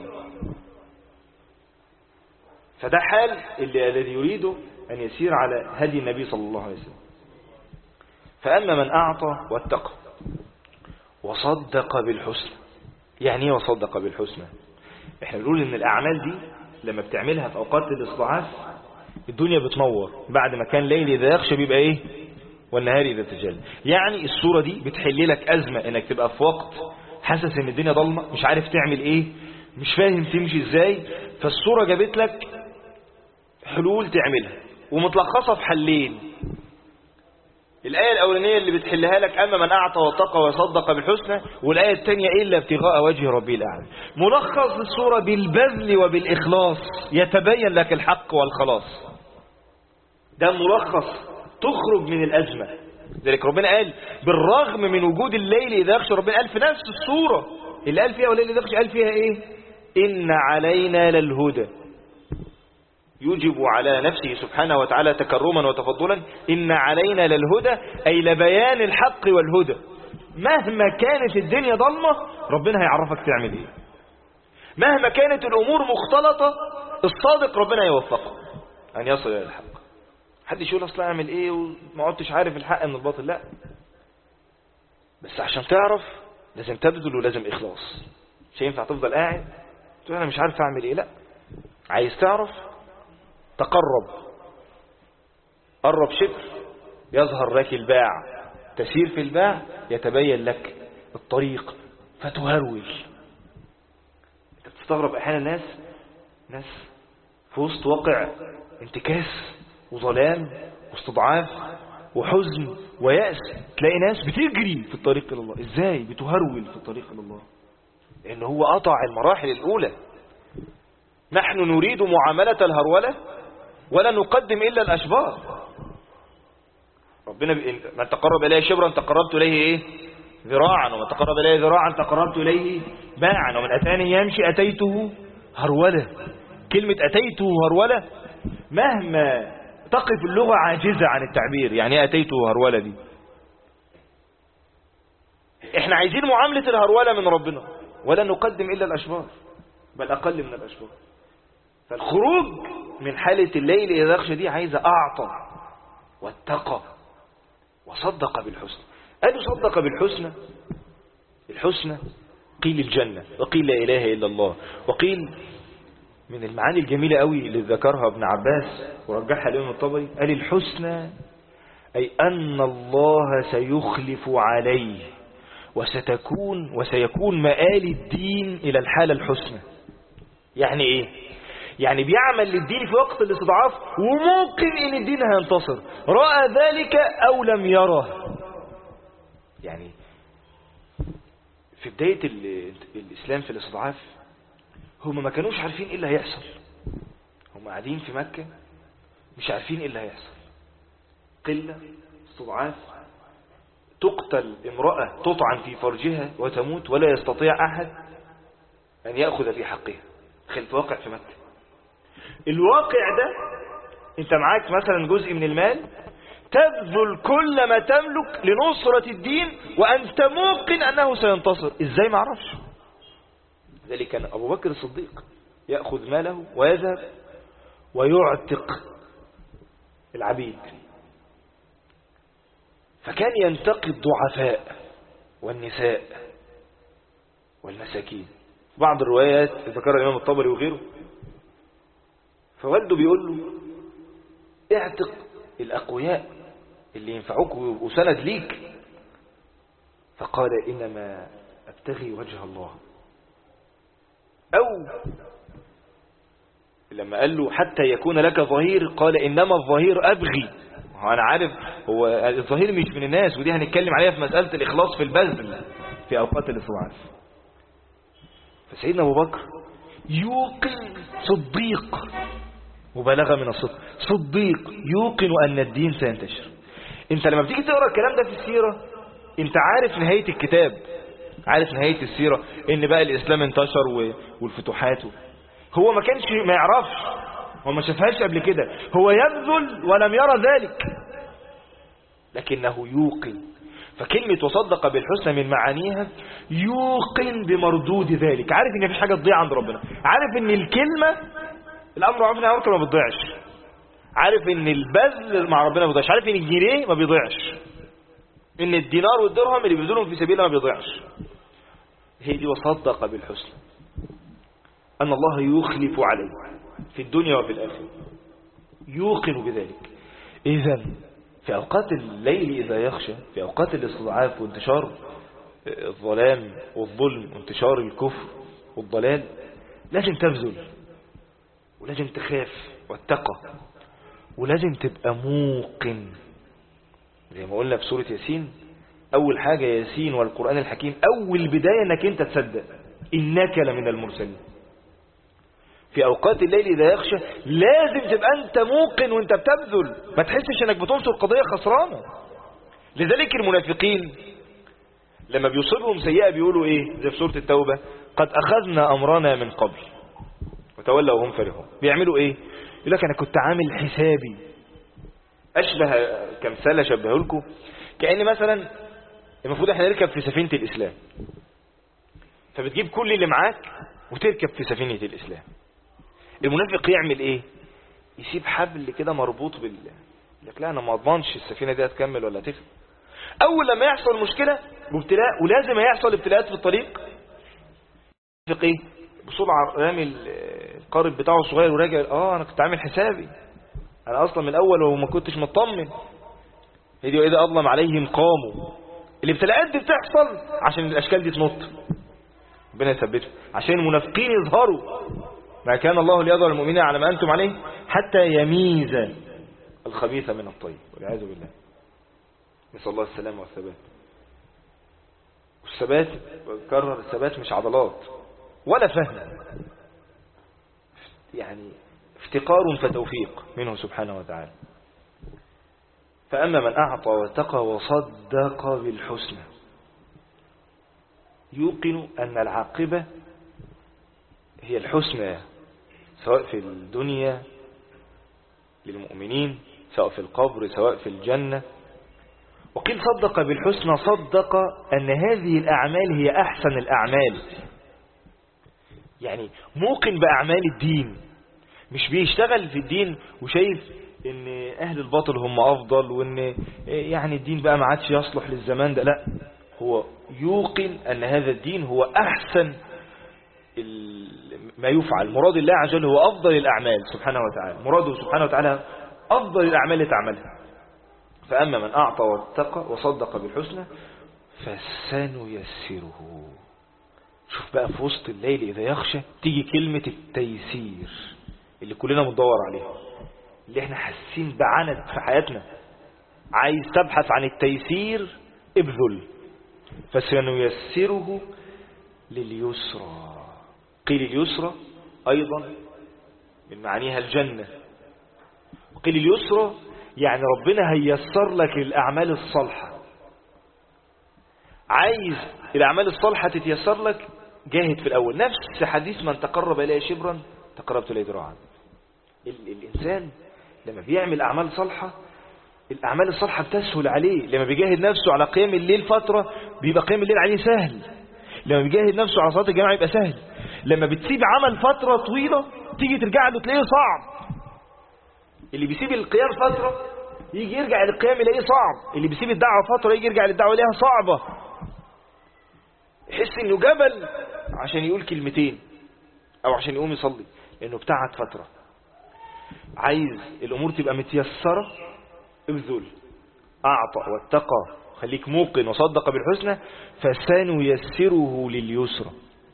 فده حال الذي يريد أن يسير على هدي النبي صلى الله عليه وسلم. فأما من أعطى واتقى وصدق بالحسنى. يعني ايه وصدق بالحسنى؟ احنا بنقول ان الأعمال دي لما بتعملها في أوقات الاستضعاف الدنيا بتنور. بعد ما كان ليل إذا يغشى بيبقى ايه؟ والنهار إذا تجلى. يعني الصورة دي بتحل لك أزمة انك تبقى في وقت حاسس ان الدنيا ضلمة، مش عارف تعمل ايه، مش فاهم تمشي ازاي. فالصورة جابت لك حلول تعملها ومتلخصة في حلين. الآية الأولانية اللي بتحلها لك أما من أعطى واتقى وصدق بالحسنى، والآية الثانية إلا ابتغاء وجه ربي الأعلى. ملخص الصورة بالبذل وبالإخلاص يتبين لك الحق والخلاص. ده ملخص تخرج من الأزمة. ذلك ربنا قال بالرغم من وجود الليل إذا يغشى، ربنا قال في نفس الصورة اللي قال فيها والليل إذا يغشى قال فيها إيه؟ إن علينا للهدى. يجب على نفسه سبحانه وتعالى تكرما وتفضلا. إن علينا للهدى أي لبيان الحق والهدى. مهما كانت الدنيا ضلمة ربنا هيعرفك تعمل إيه. مهما كانت الأمور مختلطة الصادق ربنا يوفقه أن يصل إلى الحق. حدش يقول أصلا أعمل إيه وما عدتش عارف الحق من الباطل. لا، بس عشان تعرف لازم تبذل ولازم إخلاص. مش ينفع تفضل قاعد تقول أنا مش عارف أعمل إيه. لا، عايز تعرف تقرب، قرب شبر يظهر لك الباع، تسير في الباع يتبين لك الطريق فتهرول. انت بتستغرب احيانا ناس في وسط واقع انتكاس وظلام واستضعاف وحزن ويأس، تلاقي ناس بتجري في الطريق الى الله. ازاي بتهرول في الطريق الى الله؟ لان هو قطع المراحل الاولى. نحن نريد معاملة الهرولة ولا نقدم إلا الأشبار. ربنا من تقرب إليه شبرا تقربت إليه إيه؟ ذراعا، ومن تقرب إليه ذراعا تقربت إليه باعا، ومن أتاني يمشي أتيته هرولة. كلمة أتيته هرولة مهما تقف اللغة عاجزة عن التعبير. يعني ايه أتيته هرولة دي؟ احنا عايزين معاملة الهرولة من ربنا ولا نقدم إلا الأشبار، بل أقل من الأشبار. فالخروج من حالة الليل إذا يغشى دي عايزة أعطى واتقى وصدق بالحسنى. قالوا صدق بالحسنى. الحسنى قيل الجنة، وقيل لا إله إلا الله، وقيل من المعاني الجميلة قوي اللي ذكرها ابن عباس ورجحها الإمام الطبري، قال الحسنى أي أن الله سيخلف عليه وسيكون مآل الدين إلى الحالة الحسنى. يعني إيه؟ يعني بيعمل للدين في وقت الاستضعاف وممكن ان الدين هينتصر، رأى ذلك او لم يره. يعني في بداية الاسلام في الاستضعاف هم ما كانوش عارفين ايه اللي هيحصل. هم قاعدين في مكة مش عارفين ايه اللي هيحصل. قلة، استضعاف، تقتل امرأة تطعن في فرجها وتموت ولا يستطيع احد ان يأخذ في حقها. خلف واقع في مكة. الواقع ده انت معاك مثلا جزء من المال تبذل كل ما تملك لنصرة الدين وانت موقن انه سينتصر. ازاي؟ ما اعرفش. ذلك كان ابو بكر الصديق يأخذ ماله ويذهب ويعتق العبيد، فكان ينتقي الضعفاء والنساء والمساكين. بعض الروايات ذكرها الامام الطبري وغيره. فوالده بيقول له اعتق الأقوياء اللي ينفعوك ويبقوا سند ليك. فقال إنما أبتغي وجه الله. أو لما قال له حتى يكون لك ظهير قال إنما الظهير أبغي. أنا عارف هو الظهير مش من الناس، ودي هنتكلم عليها في مسألة الإخلاص في البذل في أوقات الاستضعاف. فسيدنا أبو بكر يوقن صديق، مبالغة من الصدق، صديق يوقن أن الدين سينتشر. انت لما بتيجي تقرأ الكلام ده في السيرة انت عارف نهاية الكتاب، عارف نهاية السيرة ان بقى الإسلام انتشر والفتوحات. هو ما كانش ما يعرفش، هو ما شافهاش قبل كده، هو يبذل ولم يرى ذلك لكنه يوقن. فكلمة وصدق بالحسنى من معانيها يوقن بمردود ذلك، عارف ان مفيش حاجة تضيع عند ربنا، عارف ان الكلمة الامر معروف والنهي عن المنكر ما بتضيعش، عارف ان البذل مع ربنا ما بيضيعش، عارف ان الجنيه ما بيضيعش، ان الدينار والدرهم اللي بيبذلهم في سبيل الله ما بيضيعش. هي دي وصدق بالحسنى، ان الله يخلف عليه في الدنيا وفي الاخره، يوقن بذلك. اذا في اوقات الليل اذا يخشى، في اوقات الاستضعاف وانتشار الظلام والظلم وانتشار الكفر والضلال، لازم تبذل ولازم تخاف واتقى ولازم تبقى موقن. زي ما قلنا في سورة ياسين، اول حاجة ياسين والقرآن الحكيم، اول بداية انك انت تصدق انك لمن المرسلين. في اوقات الليل اذا يخشى لازم تبقى انت موقن وانت بتبذل، ما تحسش انك بتنصر قضية خسرانة. لذلك المنافقين لما بيصيبهم سيئة بيقولوا ايه؟ زي في سورة التوبة، قد اخذنا امرنا من قبل وتولوا وهم فرحون. بيعملوا ايه؟ يقول لك انا كنت عامل حسابي. اشبه كمثال اشبهه لكم، كأن مثلا المفروض احنا نركب في سفينة الاسلام، فبتجيب كل اللي معاك وتركب في سفينة الاسلام. المنافق يعمل ايه؟ يسيب حبل كده مربوط بالله، يقول لك لا انا ما اضمنش السفينة دي هتكمل ولا تفهم. اول لما يحصل مشكلة وابتلاء، ولازم يحصل ابتلاءات في الطريق، المنافق ايه؟ بسرعة رامي القارب بتاعه الصغير وراجع، انا كنت عامل حسابي، انا اصلا من الاول وما كنتش مطمن. هدي واذا اظلم عليهم قاموا. الابتلاءات دي بتحصل عشان الاشكال دي تنط، ربنا يثبتهم، عشان المنافقين يظهروا. ما كان الله ليظهر المؤمنين على ما انتم عليه حتى يميز الخبيث من الطيب، والعياذ بالله. نسأل الله السلامة والثبات. والثبات بكرر، الثبات مش عضلات ولا فهم، يعني افتقار فتوفيق منه سبحانه وتعالى. فأما من أعطى واتقى وصدق بالحسنى يوقن أن العاقبة هي الحسنى، سواء في الدنيا للمؤمنين، سواء في القبر، سواء في الجنة. وقيل صدق بالحسنى، صدق أن هذه الأعمال هي أحسن الأعمال، يعني موقن بأعمال الدين، مش بيشتغل في الدين وشايف ان اهل الباطل هم افضل، وان يعني الدين بقى ما عادش يصلح للزمان ده. لا، هو يوقن ان هذا الدين هو احسن ما يفعل، مراد الله عز وجل هو افضل الاعمال سبحانه وتعالى، مراده سبحانه وتعالى افضل الاعمال اللي تعملها. فاما من اعطى واتقى وصدق بالحسنى فسنيسره. شوف بقى في وسط الليل اذا يخشى تيجي كلمة التيسير اللي كلنا بندور عليها، اللي احنا حاسين بعند في حياتنا، عايز تبحث عن التيسير ابذل. فسنيسره لليسرى. قيل اليسرى ايضا من معانيها الجنة، وقيل اليسرى يعني ربنا هيسر لك الاعمال الصالحة. عايز الاعمال الصالحة تتيسر لك، جاهد في الاول. نفس حديث من تقرب الي شبرا تقربت اليه ذراعا. الانسان لما بيعمل اعمال صالحة، الاعمال الصالحة بتسهل عليه. لما بيجاهد نفسه على قيام الليل فترة بيبقى قيام الليل عليه سهل. لما بيجاهد نفسه على صلاة الجماعة يبقى سهل. لما بتسيب عمل فترة طويلة تيجي ترجع له تلاقيه صعب. اللي بيسيب القيام فترة يجي يرجع للقيام يلاقيه صعب. اللي بيسيب الدعوة فترة يجي يرجع للدعوة يلاقيها صعبة. يحس انه جبل عشان يقول كلمتين او عشان يقوم يصلي، لانه ابتعد فترة. عايز الامور تبقى متيسرة ابذل. أعطى واتقى، خليك موقن وصدق بالحسنى، فسنيسره لليسرى.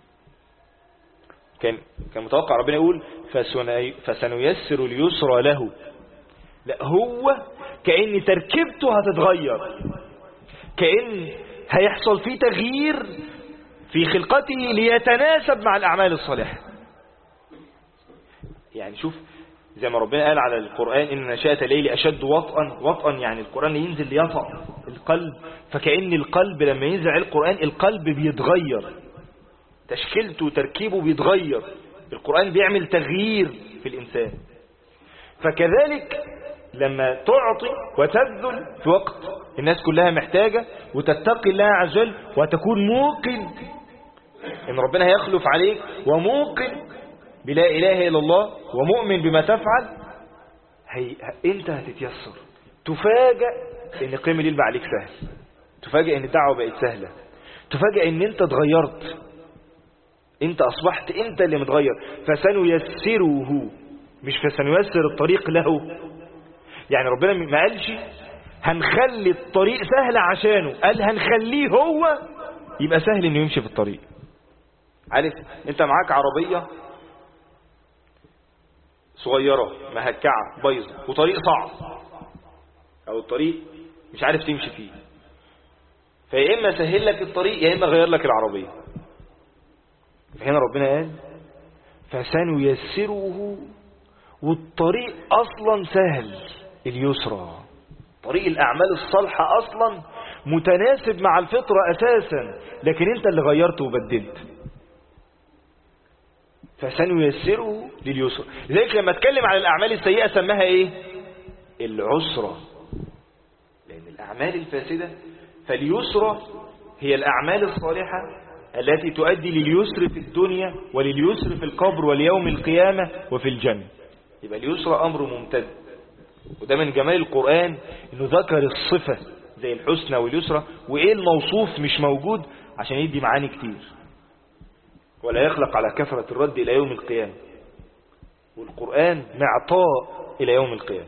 كان متوقع ربنا يقول فسنيسر اليسرى له، لا، هو كأن تركيبته هتتغير، كأن هيحصل فيه تغيير في خلقته ليتناسب مع الأعمال الصالحة. يعني شوف زي ما ربنا قال على القرآن إن نشأة الليل أشد وطئا، يعني القرآن ينزل ليطأ القلب، فكأن القلب لما ينزل على القرآن القلب بيتغير، تشكيلته وتركيبه بيتغير، القرآن بيعمل تغيير في الإنسان. فكذلك لما تعطي وتبذل في وقت الناس كلها محتاجة، وتتقي الله عز وجل، وتكون موقن إن ربنا هيخلف عليك، وموقن بلا إله إلا الله، ومؤمن بما تفعل، أنت هتتيسر. تفاجأ إن قيام الليل بقى عليك سهل، تفاجأ إن الدعوة بقت سهلة، تفاجأ إن أنت اتغيرت، أنت أصبحت أنت اللي متغير. فسنيسره، مش فسنيسر الطريق له. يعني ربنا ما قالش هنخلي الطريق سهل عشانه، قال هنخليه هو يبقى سهل إنه يمشي في الطريق. عارف أنت معاك عربية صغيرة مهكعة بايظة وطريق صعب، أو الطريق مش عارف تمشي فيه، فيا إما سهل لك الطريق يا إما غير لك العربية. فهنا ربنا قال فسنيسره، والطريق أصلا سهل، اليسرى، طريق الأعمال الصالحة أصلا متناسب مع الفطرة أساسا، لكن أنت اللي غيرت وبدلت. فسنيسره لليسرى. لذلك لما اتكلم عن الأعمال السيئة سماها إيه؟ العسرة، لأن الأعمال الفاسدة، فاليسرى هي الأعمال الصالحة التي تؤدي لليسر في الدنيا ولليسر في القبر واليوم القيامة وفي الجنة. يبقى اليسرى أمر ممتد، وده من جمال القرآن إنه ذكر الصفة زي الحسنى واليسرى، وإيه الموصوف مش موجود عشان يدي معاني كتير. ولا يخلق على كثرة الرد إلى يوم القيامة، والقرآن معطاء إلى يوم القيامة.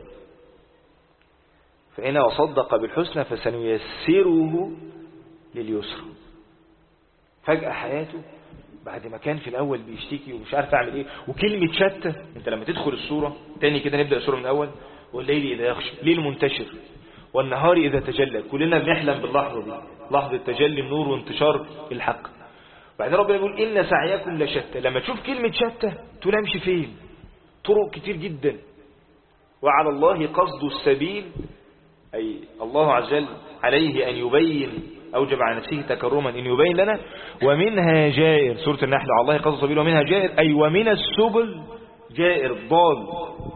فهنا وصدق بالحسنى فسنيسره لليسر. فجأة حياته بعد ما كان في الأول بيشتكي ومش عارف أعمل إيه، وكلمة شتى، أنت لما تدخل السورة تاني كده، نبدأ السورة من الأول، والليل إذا يغشى، ليل منتشر، والنهار إذا تجلى، كلنا بنحلم باللحظة دي، لحظة تجلي النور وانتشار الحق. بعدين ربنا يقول إن سعيكم لشتى. لما تشوف كلمة شتى تقول امشي فين؟ طرق كتير جدا، وعلى الله قصد السبيل، أي الله عز وجل عليه أن يبين، أوجب على نفسه تكرما أن يبين لنا. ومنها جائر، سورة النحل، على الله قصد السبيل ومنها جائر، أي ومن السبل جائر ضال،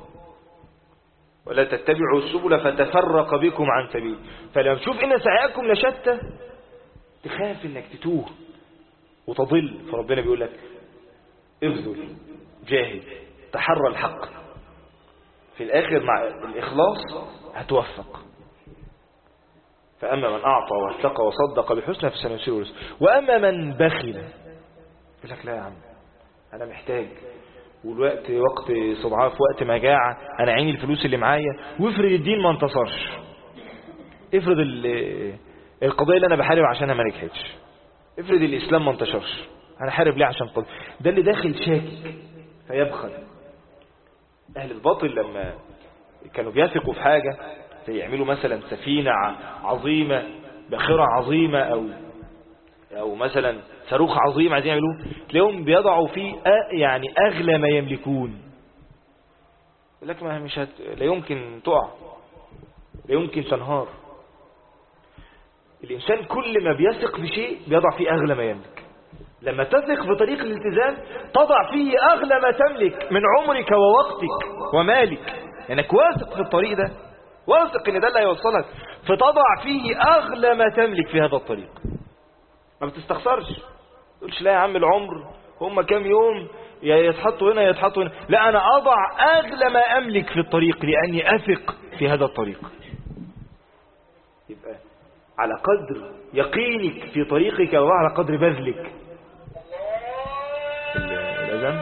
ولا تتبعوا السبل فتفرق بكم عن سبيل. فلما تشوف إن سعيكم لشتى تخاف إنك تتوه وتضل، فربنا بيقول لك ابذل، جاهد، تحرى الحق، في الآخر مع الإخلاص هتوفق. فأما من أعطى واتقى وصدق بالحسنى فسنيسره لليسرى، وأما من بخل يقول لك لا يا عم أنا محتاج، والوقت وقت صبعاء، في وقت مجاعة، أنا عيني الفلوس اللي معايا، وافرض الدين ما انتصرش، افرض القضية اللي أنا بحارب عشانها ما نجحتش، افرض الإسلام ما انتشرش، أنا حارب ليه عشان قضية؟ ده اللي داخل شاكك فيبخل. أهل الباطل لما كانوا بيثقوا في حاجة، فيعملوا مثلا سفينة عظيمة، باخرة عظيمة، أو مثلا صاروخ عظيم عايزين يعملوه، تلاقيهم بيضعوا فيه يعني أغلى ما يملكون. يقول لك ما مش لا يمكن تقع، لا يمكن تنهار. الإنسان كل ما بيثق في شيء بيضع فيه أغلى ما يملك. لما تثق في طريق الالتزام تضع فيه أغلى ما تملك من عمرك ووقتك ومالك، لأنك واثق في الطريق ده، واثق إن ده اللي هيوصلك، فتضع فيه أغلى ما تملك في هذا الطريق. ما بتستخسرش، تقولش لا يا عم العمر هم كام يوم يتحطوا هنا يتحطوا هنا، لا أنا أضع أغلى ما أملك في الطريق لأني أثق في هذا الطريق. يبقى على قدر يقينك في طريقك وعلى قدر بذلك. الأذان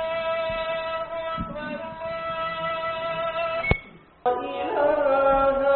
لا إله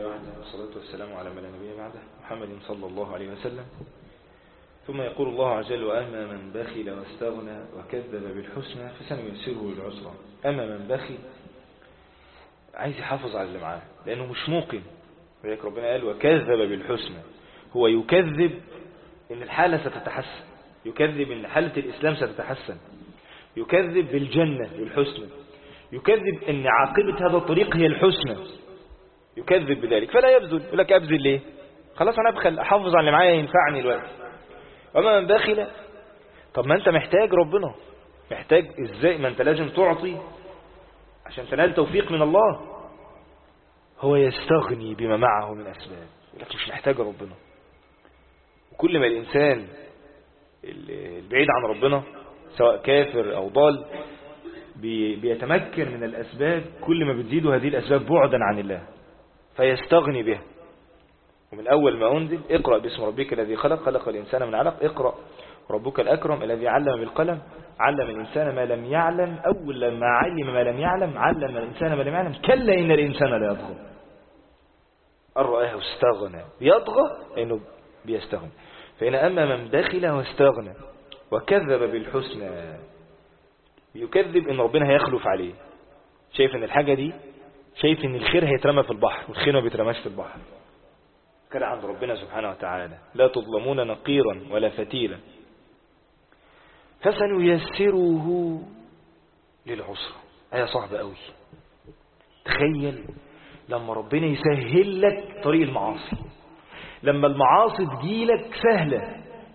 لله وحده والصلاة والسلام على من لا نبي بعده محمد صلى الله عليه وسلم. ثم يقول الله عز وجل: وأما من بخل واستغنى وكذب بالحسنى فسنيسره للعسرى. أما من بخل عايز يحافظ على اللي معاه لأنه مش موقن، ولذلك ربنا قال: وكذب بالحسنى. هو يكذب إن الحالة ستتحسن، يكذب إن حالة الإسلام ستتحسن، يكذب بالجنة والحسنى، يكذب إن عاقبة هذا الطريق هي الحسنى، يكذب بذلك فلا يبذل. يقول لك: أبذل ليه؟ خلاص أنا أبخل، أحافظ على اللي معايا ينفعني الوقت. وما من بخل، طب ما أنت محتاج ربنا، محتاج إزاي؟ ما أنت لازم تعطي عشان تنال توفيق من الله. هو يستغني بما معه من أسباب، يقول لك مش محتاج ربنا. وكل ما الإنسان البعيد عن ربنا سواء كافر أو ضال بيتمكن من الأسباب، كل ما بتزيد هذه الأسباب بعدا عن الله فيستغني بها. ومن أول ما أنزل: اقرأ باسم ربك الذي خلق، خلق الإنسان من علق، اقرأ ربك الأكرم الذي علم بالقلم، علم الإنسان ما لم يعلم، أول لما علم ما لم يعلم علم الإنسان ما لم يعلم، كلا إن الإنسان لا يطغى أن رآه استغنى. يطغى إنه بيستغنى. فإن أما من بخل واستغنى وكذب بالحسنى، يكذب إن ربنا هيخلف عليه، شايف إن الحاجة دي، شايف إن الخير هيترمى في البحر والخير ما بيترماش في البحر. كان عند ربنا سبحانه وتعالى: لا تظلمون نقيرا ولا فتيلا فسنيسره للعسرى. آية صعبة قوي. تخيل لما ربنا يسهل لك طريق المعاصي، لما المعاصي تجيلك سهلة.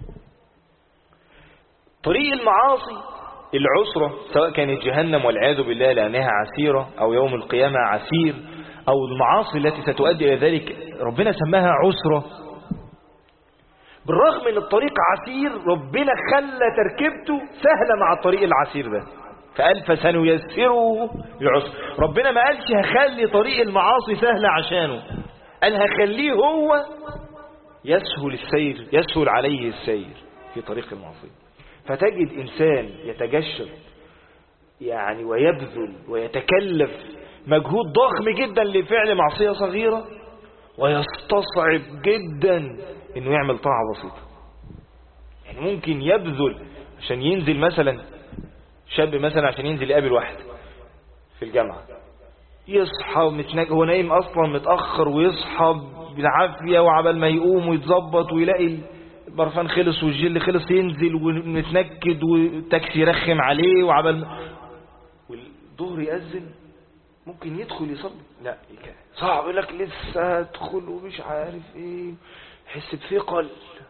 طريق المعاصي العسرة، سواء كانت جهنم والعياذ بالله لأنها عسيرة، أو يوم القيامة عسير، أو المعاصي التي ستؤدي إلى ذلك ربنا سماها عسرة. بالرغم من الطريق عسير، ربنا خلى تركيبته سهلة مع الطريق العسير ده، فقال: فسنيسره للعسر. ربنا ما قالش هخلي طريق المعاصي سهلة عشانه، قال هخليه هو يسهل السير، يسهل عليه السير في طريق المعصية. فتجد إنسان يتجشب يعني ويبذل ويتكلف مجهود ضخم جدا لفعل معصية صغيرة، ويستصعب جدا انه يعمل طاعة بسيطة. يعني ممكن يبذل عشان ينزل، مثلا شاب مثلا عشان ينزل يقابل واحد في الجامعة، يصحى هو نايم اصلا متأخر، ويصحى بالعافية وعبال ما يقوم ويتظبط ويلاقي البرفان خلص والجل خلص، ينزل ومتنكد والتاكسي يرخم عليه، وعبال والظهر يأذن ممكن يدخل يصلي، لا صعب، يقول لك لسه ادخل ومش عارف ايه، يحس بثقل.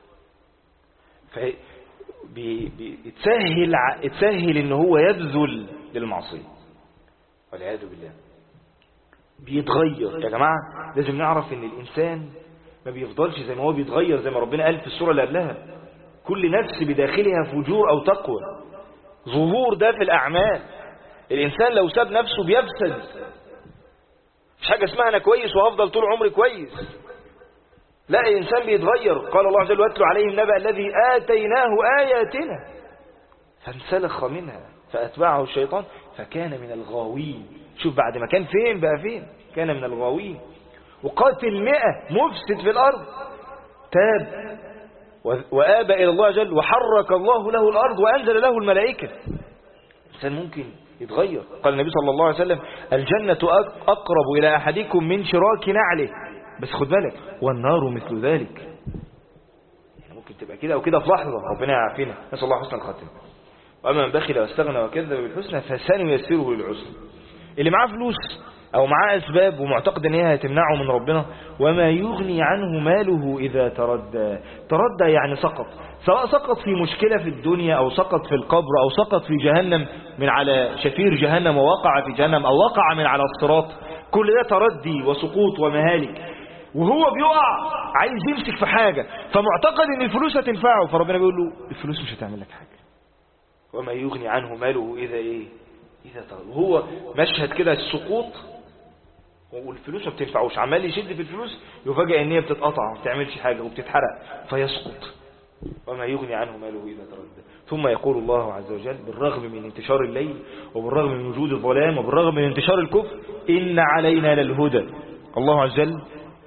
يتسهل ان هو يبذل للمعصية والعياذ بالله. بيتغير يا جماعة. لازم نعرف ان الانسان ما بيفضلش زي ما هو، بيتغير زي ما ربنا قال في السورة اللي قبلها: كل نفس بداخلها فجور او تقوى. ظهور ده في الاعمال. الانسان لو ساب نفسه بيفسد. مش حاجة اسمها انا كويس وهفضل طول عمري كويس، لا، الانسان بيتغير. قال الله عز وجل: واتلو عليهم نبأ الذي آتيناه آياتنا فانسلخ منها فأتبعه الشيطان فكان من الغاوين. شوف بعد ما كان فين بقى فين، كان من الغاوين. وقاتل 100 مفسد في الأرض، تاب وآب إلى الله جل وحرك الله له الأرض وأنزل له الملائكة. الإنسان ممكن يتغير. قال النبي صلى الله عليه وسلم: الجنة أقرب إلى أحدكم من شراك نعله، بس خد بالك، والنار مثل ذلك. يعني ممكن تبقى كده أو كده في لحظة، ربنا يعافينا، نسأل الله حسن الخاتمة. وأما من بخل واستغنى وكذب بالحسنى فسنيسره للعسرى. اللي معاه فلوس أو معاه أسباب ومعتقد أن هي هتمنعه من ربنا، وما يغني عنه ماله إذا تردى. تردى يعني سقط، سواء سقط في مشكلة في الدنيا، أو سقط في القبر، أو سقط في جهنم من على شفير جهنم ووقع في جهنم، أو وقع من على الصراط. كل ده تردي وسقوط ومهالك. وهو بيقع عايز يمسك في حاجة، فمعتقد ان الفلوس هتنفعه، فربنا بيقول له الفلوس مش هتعمل لك حاجة. وما يغني عنه ماله إذا تردى. وهو مشهد كده السقوط، والفلوس ما بتنفعوش، عمال يشد في الفلوس، يفاجئ ان هي بتتقطع ما بتعملش حاجة وبتتحرق فيسقط. وما يغني عنه ماله إذا تردى. ثم يقول الله عز وجل: بالرغم من انتشار الليل، وبالرغم من وجود الظلام، وبالرغم من انتشار الكفر، إن علينا للهدى. الله عز وجل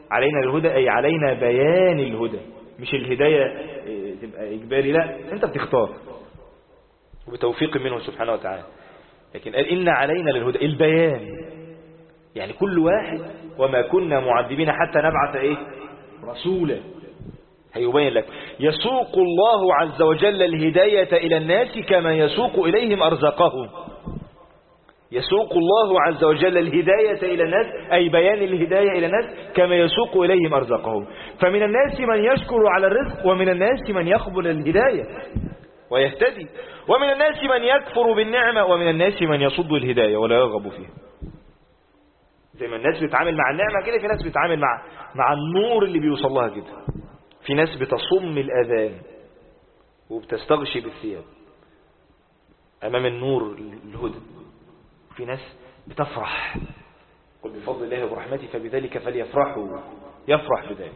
علينا للهدى أي علينا بيان الهدى، مش الهداية تبقى إجباري، لا أنت بتختار وبتوفيق منه سبحانه وتعالى. لكن قال إن علينا للهدى البيان، يعني كل واحد وما كنا معذبين حتى نبعث رسولا هيبين لك. يسوق الله عز وجل الهداية إلى الناس كما يسوق إليهم أرزاقهم. يسوق الله عز وجل الهداية إلى الناس أي بيان الهداية إلى الناس كما يسوق إليهم أرزاقهم. فمن الناس من يشكر على الرزق، ومن الناس من يقبل الهداية ويهتدي، ومن الناس من يكفر بالنعمة، ومن الناس من يصد الهداية ولا يرغب فيها. زي ما الناس بتتعامل مع النعمة كده، في ناس بتتعامل مع النور اللي بيوصل لها كده. في ناس بتصم الأذان وبتستغشي بالثياب أمام النور الهدى. في ناس بتفرح، قل بفضل الله وبرحمته فبذلك فليفرحوا، يفرح بذلك.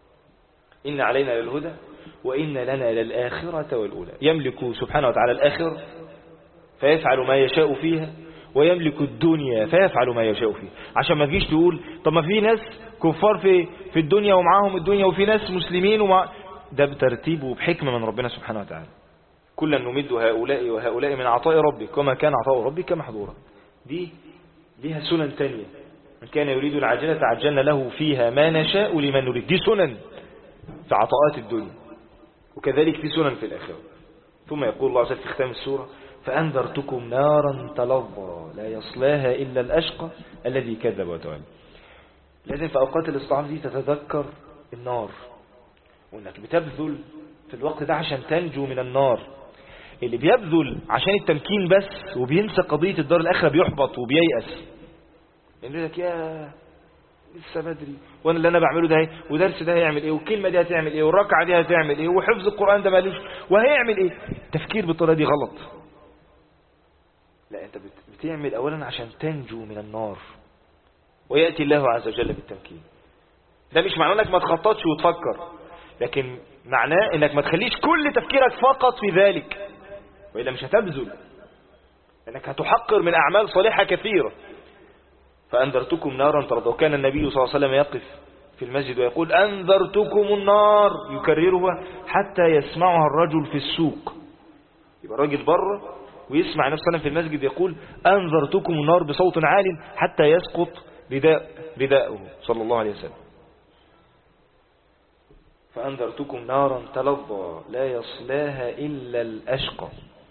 إن علينا للهدى وإن لنا للآخرة والأولى. يملك سبحانه وتعالى الآخرة فيفعل ما يشاء فيها، ويملك الدنيا فيفعل ما يشاء فيها. عشان ما تجيش تقول طب ما في ناس كفار في الدنيا ومعاهم الدنيا، وفي ناس مسلمين ده بترتيب وبحكمة من ربنا سبحانه وتعالى. كلا نمد هؤلاء وهؤلاء من عطاء ربك وما كان عطاء ربك محظورا. دي ليها سنن تانية. من كان يريد العاجلة عجلنا له فيها ما نشاء لمن نريد. دي سنن في عطاءات الدنيا، وكذلك في سنن في الآخرة. ثم يقول الله عز وجل في ختام السورة فأنذرتكم نارا تلظى لا يصلاها إلا الأشقى الذي كذب وتولى. لازم في أوقات الاستضعاف دي تتذكر النار، وإنك بتبذل في الوقت ده عشان تنجو من النار. اللي بيبذل عشان التمكين بس وبينسى قضية الدار الآخرة بيحبط وبييأس، يقول لك يا لسه بدري، وانا اللي انا بعمله ده ودرس ده هيعمل ايه، والكلمة دي هتعمل ايه، والركعة دي هتعمل ايه، وحفظ القرآن ده ماليش وهيعمل ايه. التفكير بالطريقة دي غلط. لا، انت بتعمل اولا عشان تنجو من النار، ويأتي الله عز وجل بالتمكين. ده مش معناه انك ما تخططش وتفكر، لكن معناه انك ما تخليش كل تفكيرك فقط في ذلك، وإلا مش هتبذل، انك هتحقر من اعمال صالحة كثيرة. فأنذرتكم نارا ترضى. وكان النبي صلى الله عليه وسلم يقف في المسجد ويقول أنذرتكم النار، يكررها حتى يسمعها الرجل في السوق. يبقى الراجل بره ويسمع نفسه في المسجد يقول أنذرتكم النار بصوت عال حتى يسقط رداءه صلى الله عليه وسلم. فأنذرتكم نارا تلظى لا يصلاها إلا الأشقى.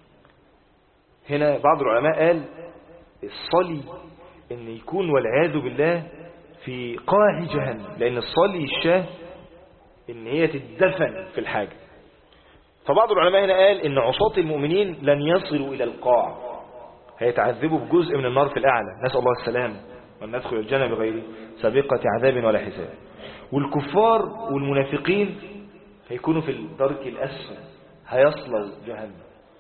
هنا بعض العلماء قال الصلي ان يكون والعياذ بالله في قاع جهنم، لان الصلي الشاه ان هي تدفن في الحاجة. فبعض العلماء هنا قال ان عصاة المؤمنين لن يصلوا الى القاع، هيتعذبوا بجزء من النار في الاعلى، نسأل الله السلام، وان ندخل الجنة بغير سابقة عذاب ولا حساب. والكفار والمنافقين هيكونوا في الدرك الاسفل، هيصلوا جهنم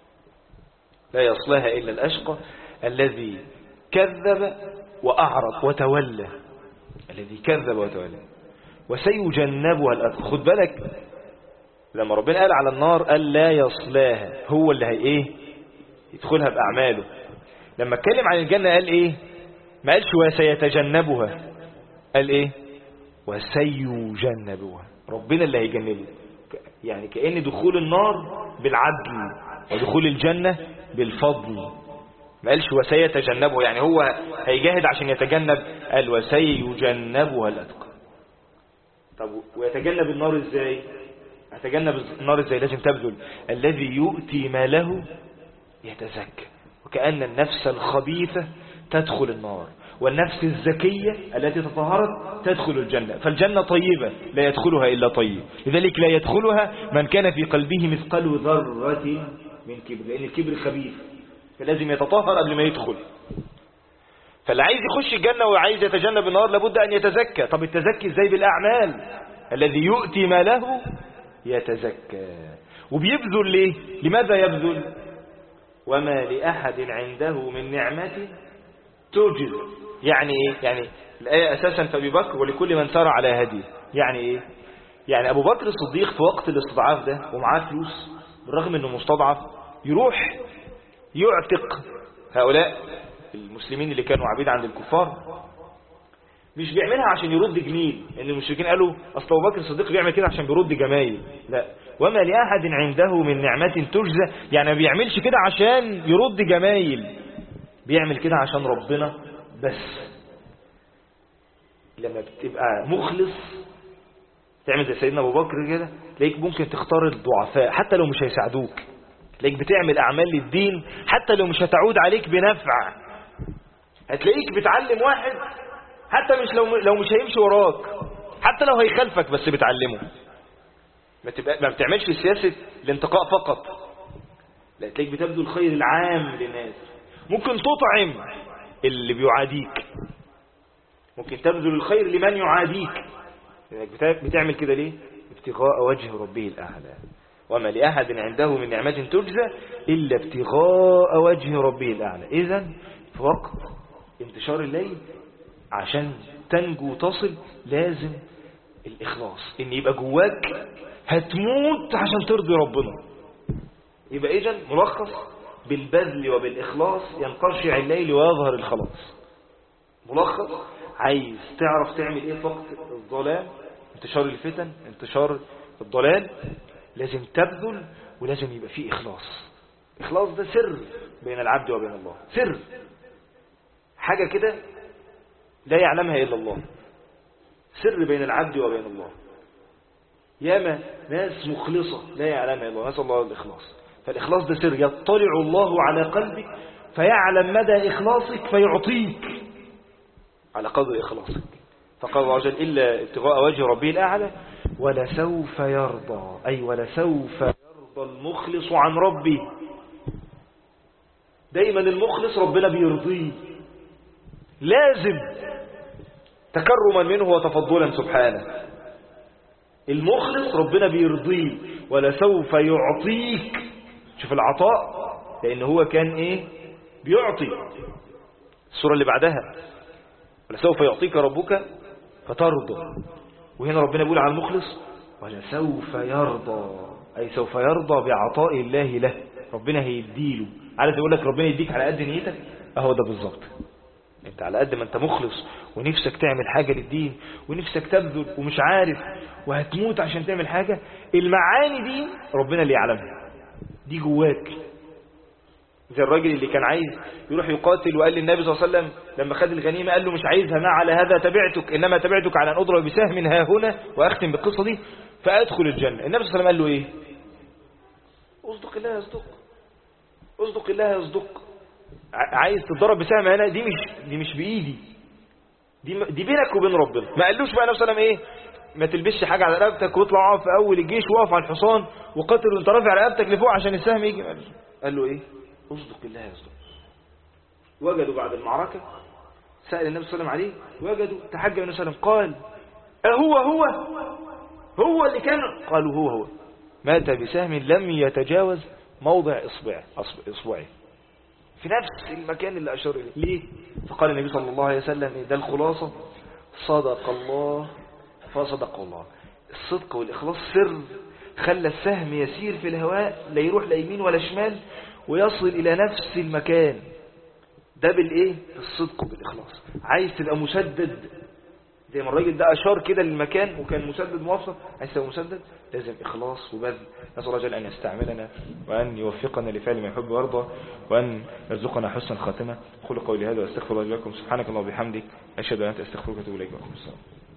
لا يصلها الا الاشقى الذي كذب وأعرض وتولى. الذي كذب وتولى وسيجنبها الأتقى. خد بالك لما ربنا قال على النار قال لا يصلاها، هو اللي يدخلها بأعماله. لما اتكلم عن الجنة قال ما قالش وسيتجنبها، قال وسيجنبها، ربنا اللي هيجنبه. يعني كأن دخول النار بالعدل ودخول الجنة بالفضل. ما قالش وسيتجنبه يعني هو هيجاهد عشان يتجنب، قال وسيجنبها الأتقى. طب ويتجنب النار ازاي؟ هتجنب النار ازاي؟ لازم تبذل. الذي يؤتي ماله يتزكى، وكأن النفس الخبيثة تدخل النار، والنفس الزكية التي تطهرت تدخل الجنة. فالجنة طيبة لا يدخلها إلا طيب، لذلك لا يدخلها من كان في قلبه مثقال ذرة من كبر، لأن الكبر خبيث، فلازم يتطهر قبل ما يدخل. فاللي عايز يخش الجنة وعايز يتجنب النار لابد أن يتزكى. طب التزكي ازاي؟ بالأعمال. الذي يؤتي ماله يتزكى. وبيبذل ليه؟ لماذا يبذل؟ وما لأحد عنده من نعمة تجز. يعني يعني الآية أساسا فأبي بكر ولكل من سار على هديه. يعني يعني أبو بكر الصديق في وقت الاستضعاف ده ومعاه فلوس، بالرغم أنه مستضعف، يروح يعتق هؤلاء المسلمين اللي كانوا عبيد عند الكفار، مش بيعملها عشان يرد جميل، لأن المشركين قالوا أصل أبو بكر الصديق بيعمل كده عشان بيرد جمايل. لا، وما لأحد عنده من نعمة تجزى، يعني ما بيعملش كده عشان يرد جمايل، بيعمل كده عشان ربنا بس. لما بتبقى مخلص تعمل زي سيدنا أبو بكر كده، تلاقيك ممكن تختار الضعفاء حتى لو مش هيساعدوك، تلاقيك بتعمل أعمال للدين حتى لو مش هتعود عليك بنفع. هتلاقيك بتعلم واحد حتى مش لو مش هيمشي وراك، حتى لو هيخالفك بس بتعلمه. ما بتعملش سياسة الانتقاء فقط، لا، تلاقيك بتبذل الخير العام للناس. ممكن تطعم اللي بيعاديك، ممكن تبذل الخير لمن يعاديك. بتعمل كده ليه؟ ابتغاء وجه ربه الأعلى. وما لأحد عنده من نعمة تجزى إلا ابتغاء وجه ربه الأعلى. إذن في وقت انتشار الليل عشان تنجو وتصل لازم الإخلاص، إن يبقى جواك هتموت عشان ترضي ربنا. يبقى إذن ملخص بالبذل وبالإخلاص ينقشع الليل ويظهر الخلاص. ملخص، عايز تعرف تعمل إيه في وقت الظلام، انتشار الفتن، انتشار الضلال، لازم تبذل ولازم يبقى فيه إخلاص. إخلاص ده سر بين العبد وبين الله، سر، حاجة كده لا يعلمها إلا الله، سر بين العبد وبين الله. ياما ناس مخلصة لا يعلمها إلا الله، نسأل الله الإخلاص. فالإخلاص ده سر يطلع الله على قلبك فيعلم مدى إخلاصك فيعطيك على قدر إخلاصك. فقال الله عز وجل إلا ابتغاء وجه ربه الأعلى ولسوف يرضى، أي ولسوف يرضى المخلص عن ربه. دايما المخلص ربنا بيرضيه، لازم تكرما منه وتفضلا سبحانه. المخلص ربنا بيرضيه ولسوف يعطيك. شوف العطاء، لأن هو كان إيه؟ بيعطي. السورة اللي بعدها ولسوف يعطيك ربك فترضى، وهنا ربنا بيقول على المخلص ولسوف يرضى، أي سوف يرضى بعطاء الله له. ربنا هيديله. عارف يقول لك ربنا يديك على قد نيتك، اهو ده بالظبط. انت على قد ما انت مخلص ونفسك تعمل حاجة للدين ونفسك تبذل ومش عارف وهتموت عشان تعمل حاجة، المعاني دي ربنا اللي يعلمها، دي جواك. زي الراجل اللي كان عايز يروح يقاتل وقال للنبي صلى الله عليه وسلم لما خد الغنيمة قال له مش عايزها، ما على هذا تبعتك، إنما تبعتك على أن أضرب بسهم ها هنا وأختم بالقصة دي فأدخل الجنة. النبي صلى الله عليه وسلم قال له إيه؟ أصدق الله يصدق، أصدق الله يصدق. عايز تضرب بسهم هنا، دي مش بإيدي، دي بينك وبين ربنا. ما قالوش بقى النبي صلى الله عليه وسلم إيه؟ ما تلبسش حاجة على رقبتك واطلع في أول الجيش وقف على الحصان وقتل وانت رافع رقبتك لفوق عشان السهم يجي. قال له إيه؟ أصدق الله يصدق. وجدوا بعد المعركة سأل النبي صلى الله عليه وسلم عليه، وجدوا تحجب النبي صلى الله عليه وسلم قال هو اللي كان؟ قالوا هو مات بسهم لم يتجاوز موضع إصبعه في نفس المكان اللي أشار إليه. ليه؟ فقال النبي صلى الله عليه وسلم ده الخلاصة، صدق الله فصدق الله. الصدق والإخلاص سر خلى السهم يسير في الهواء، لا يروح لا يمين ولا شمال ويصل إلى نفس المكان. ده بالإيه؟ بالصدق وبالإخلاص. عايز تبقى مسدد زي ما الراجل ده أشار كده للمكان وكان مسدد موصل، عايز تبقى مسدد لازم إخلاص وبذل. نسأل الله جل أن يستعملنا وأن يوفقنا لفعل ما يحب ويرضى وأن يرزقنا حسن الخاتمة. أقول قولي هذا وأستغفر الله لكم. سبحانك اللهم وبحمدك، أشهد أن لا إله إلا أنت، أستغفرك وأتوب إليك.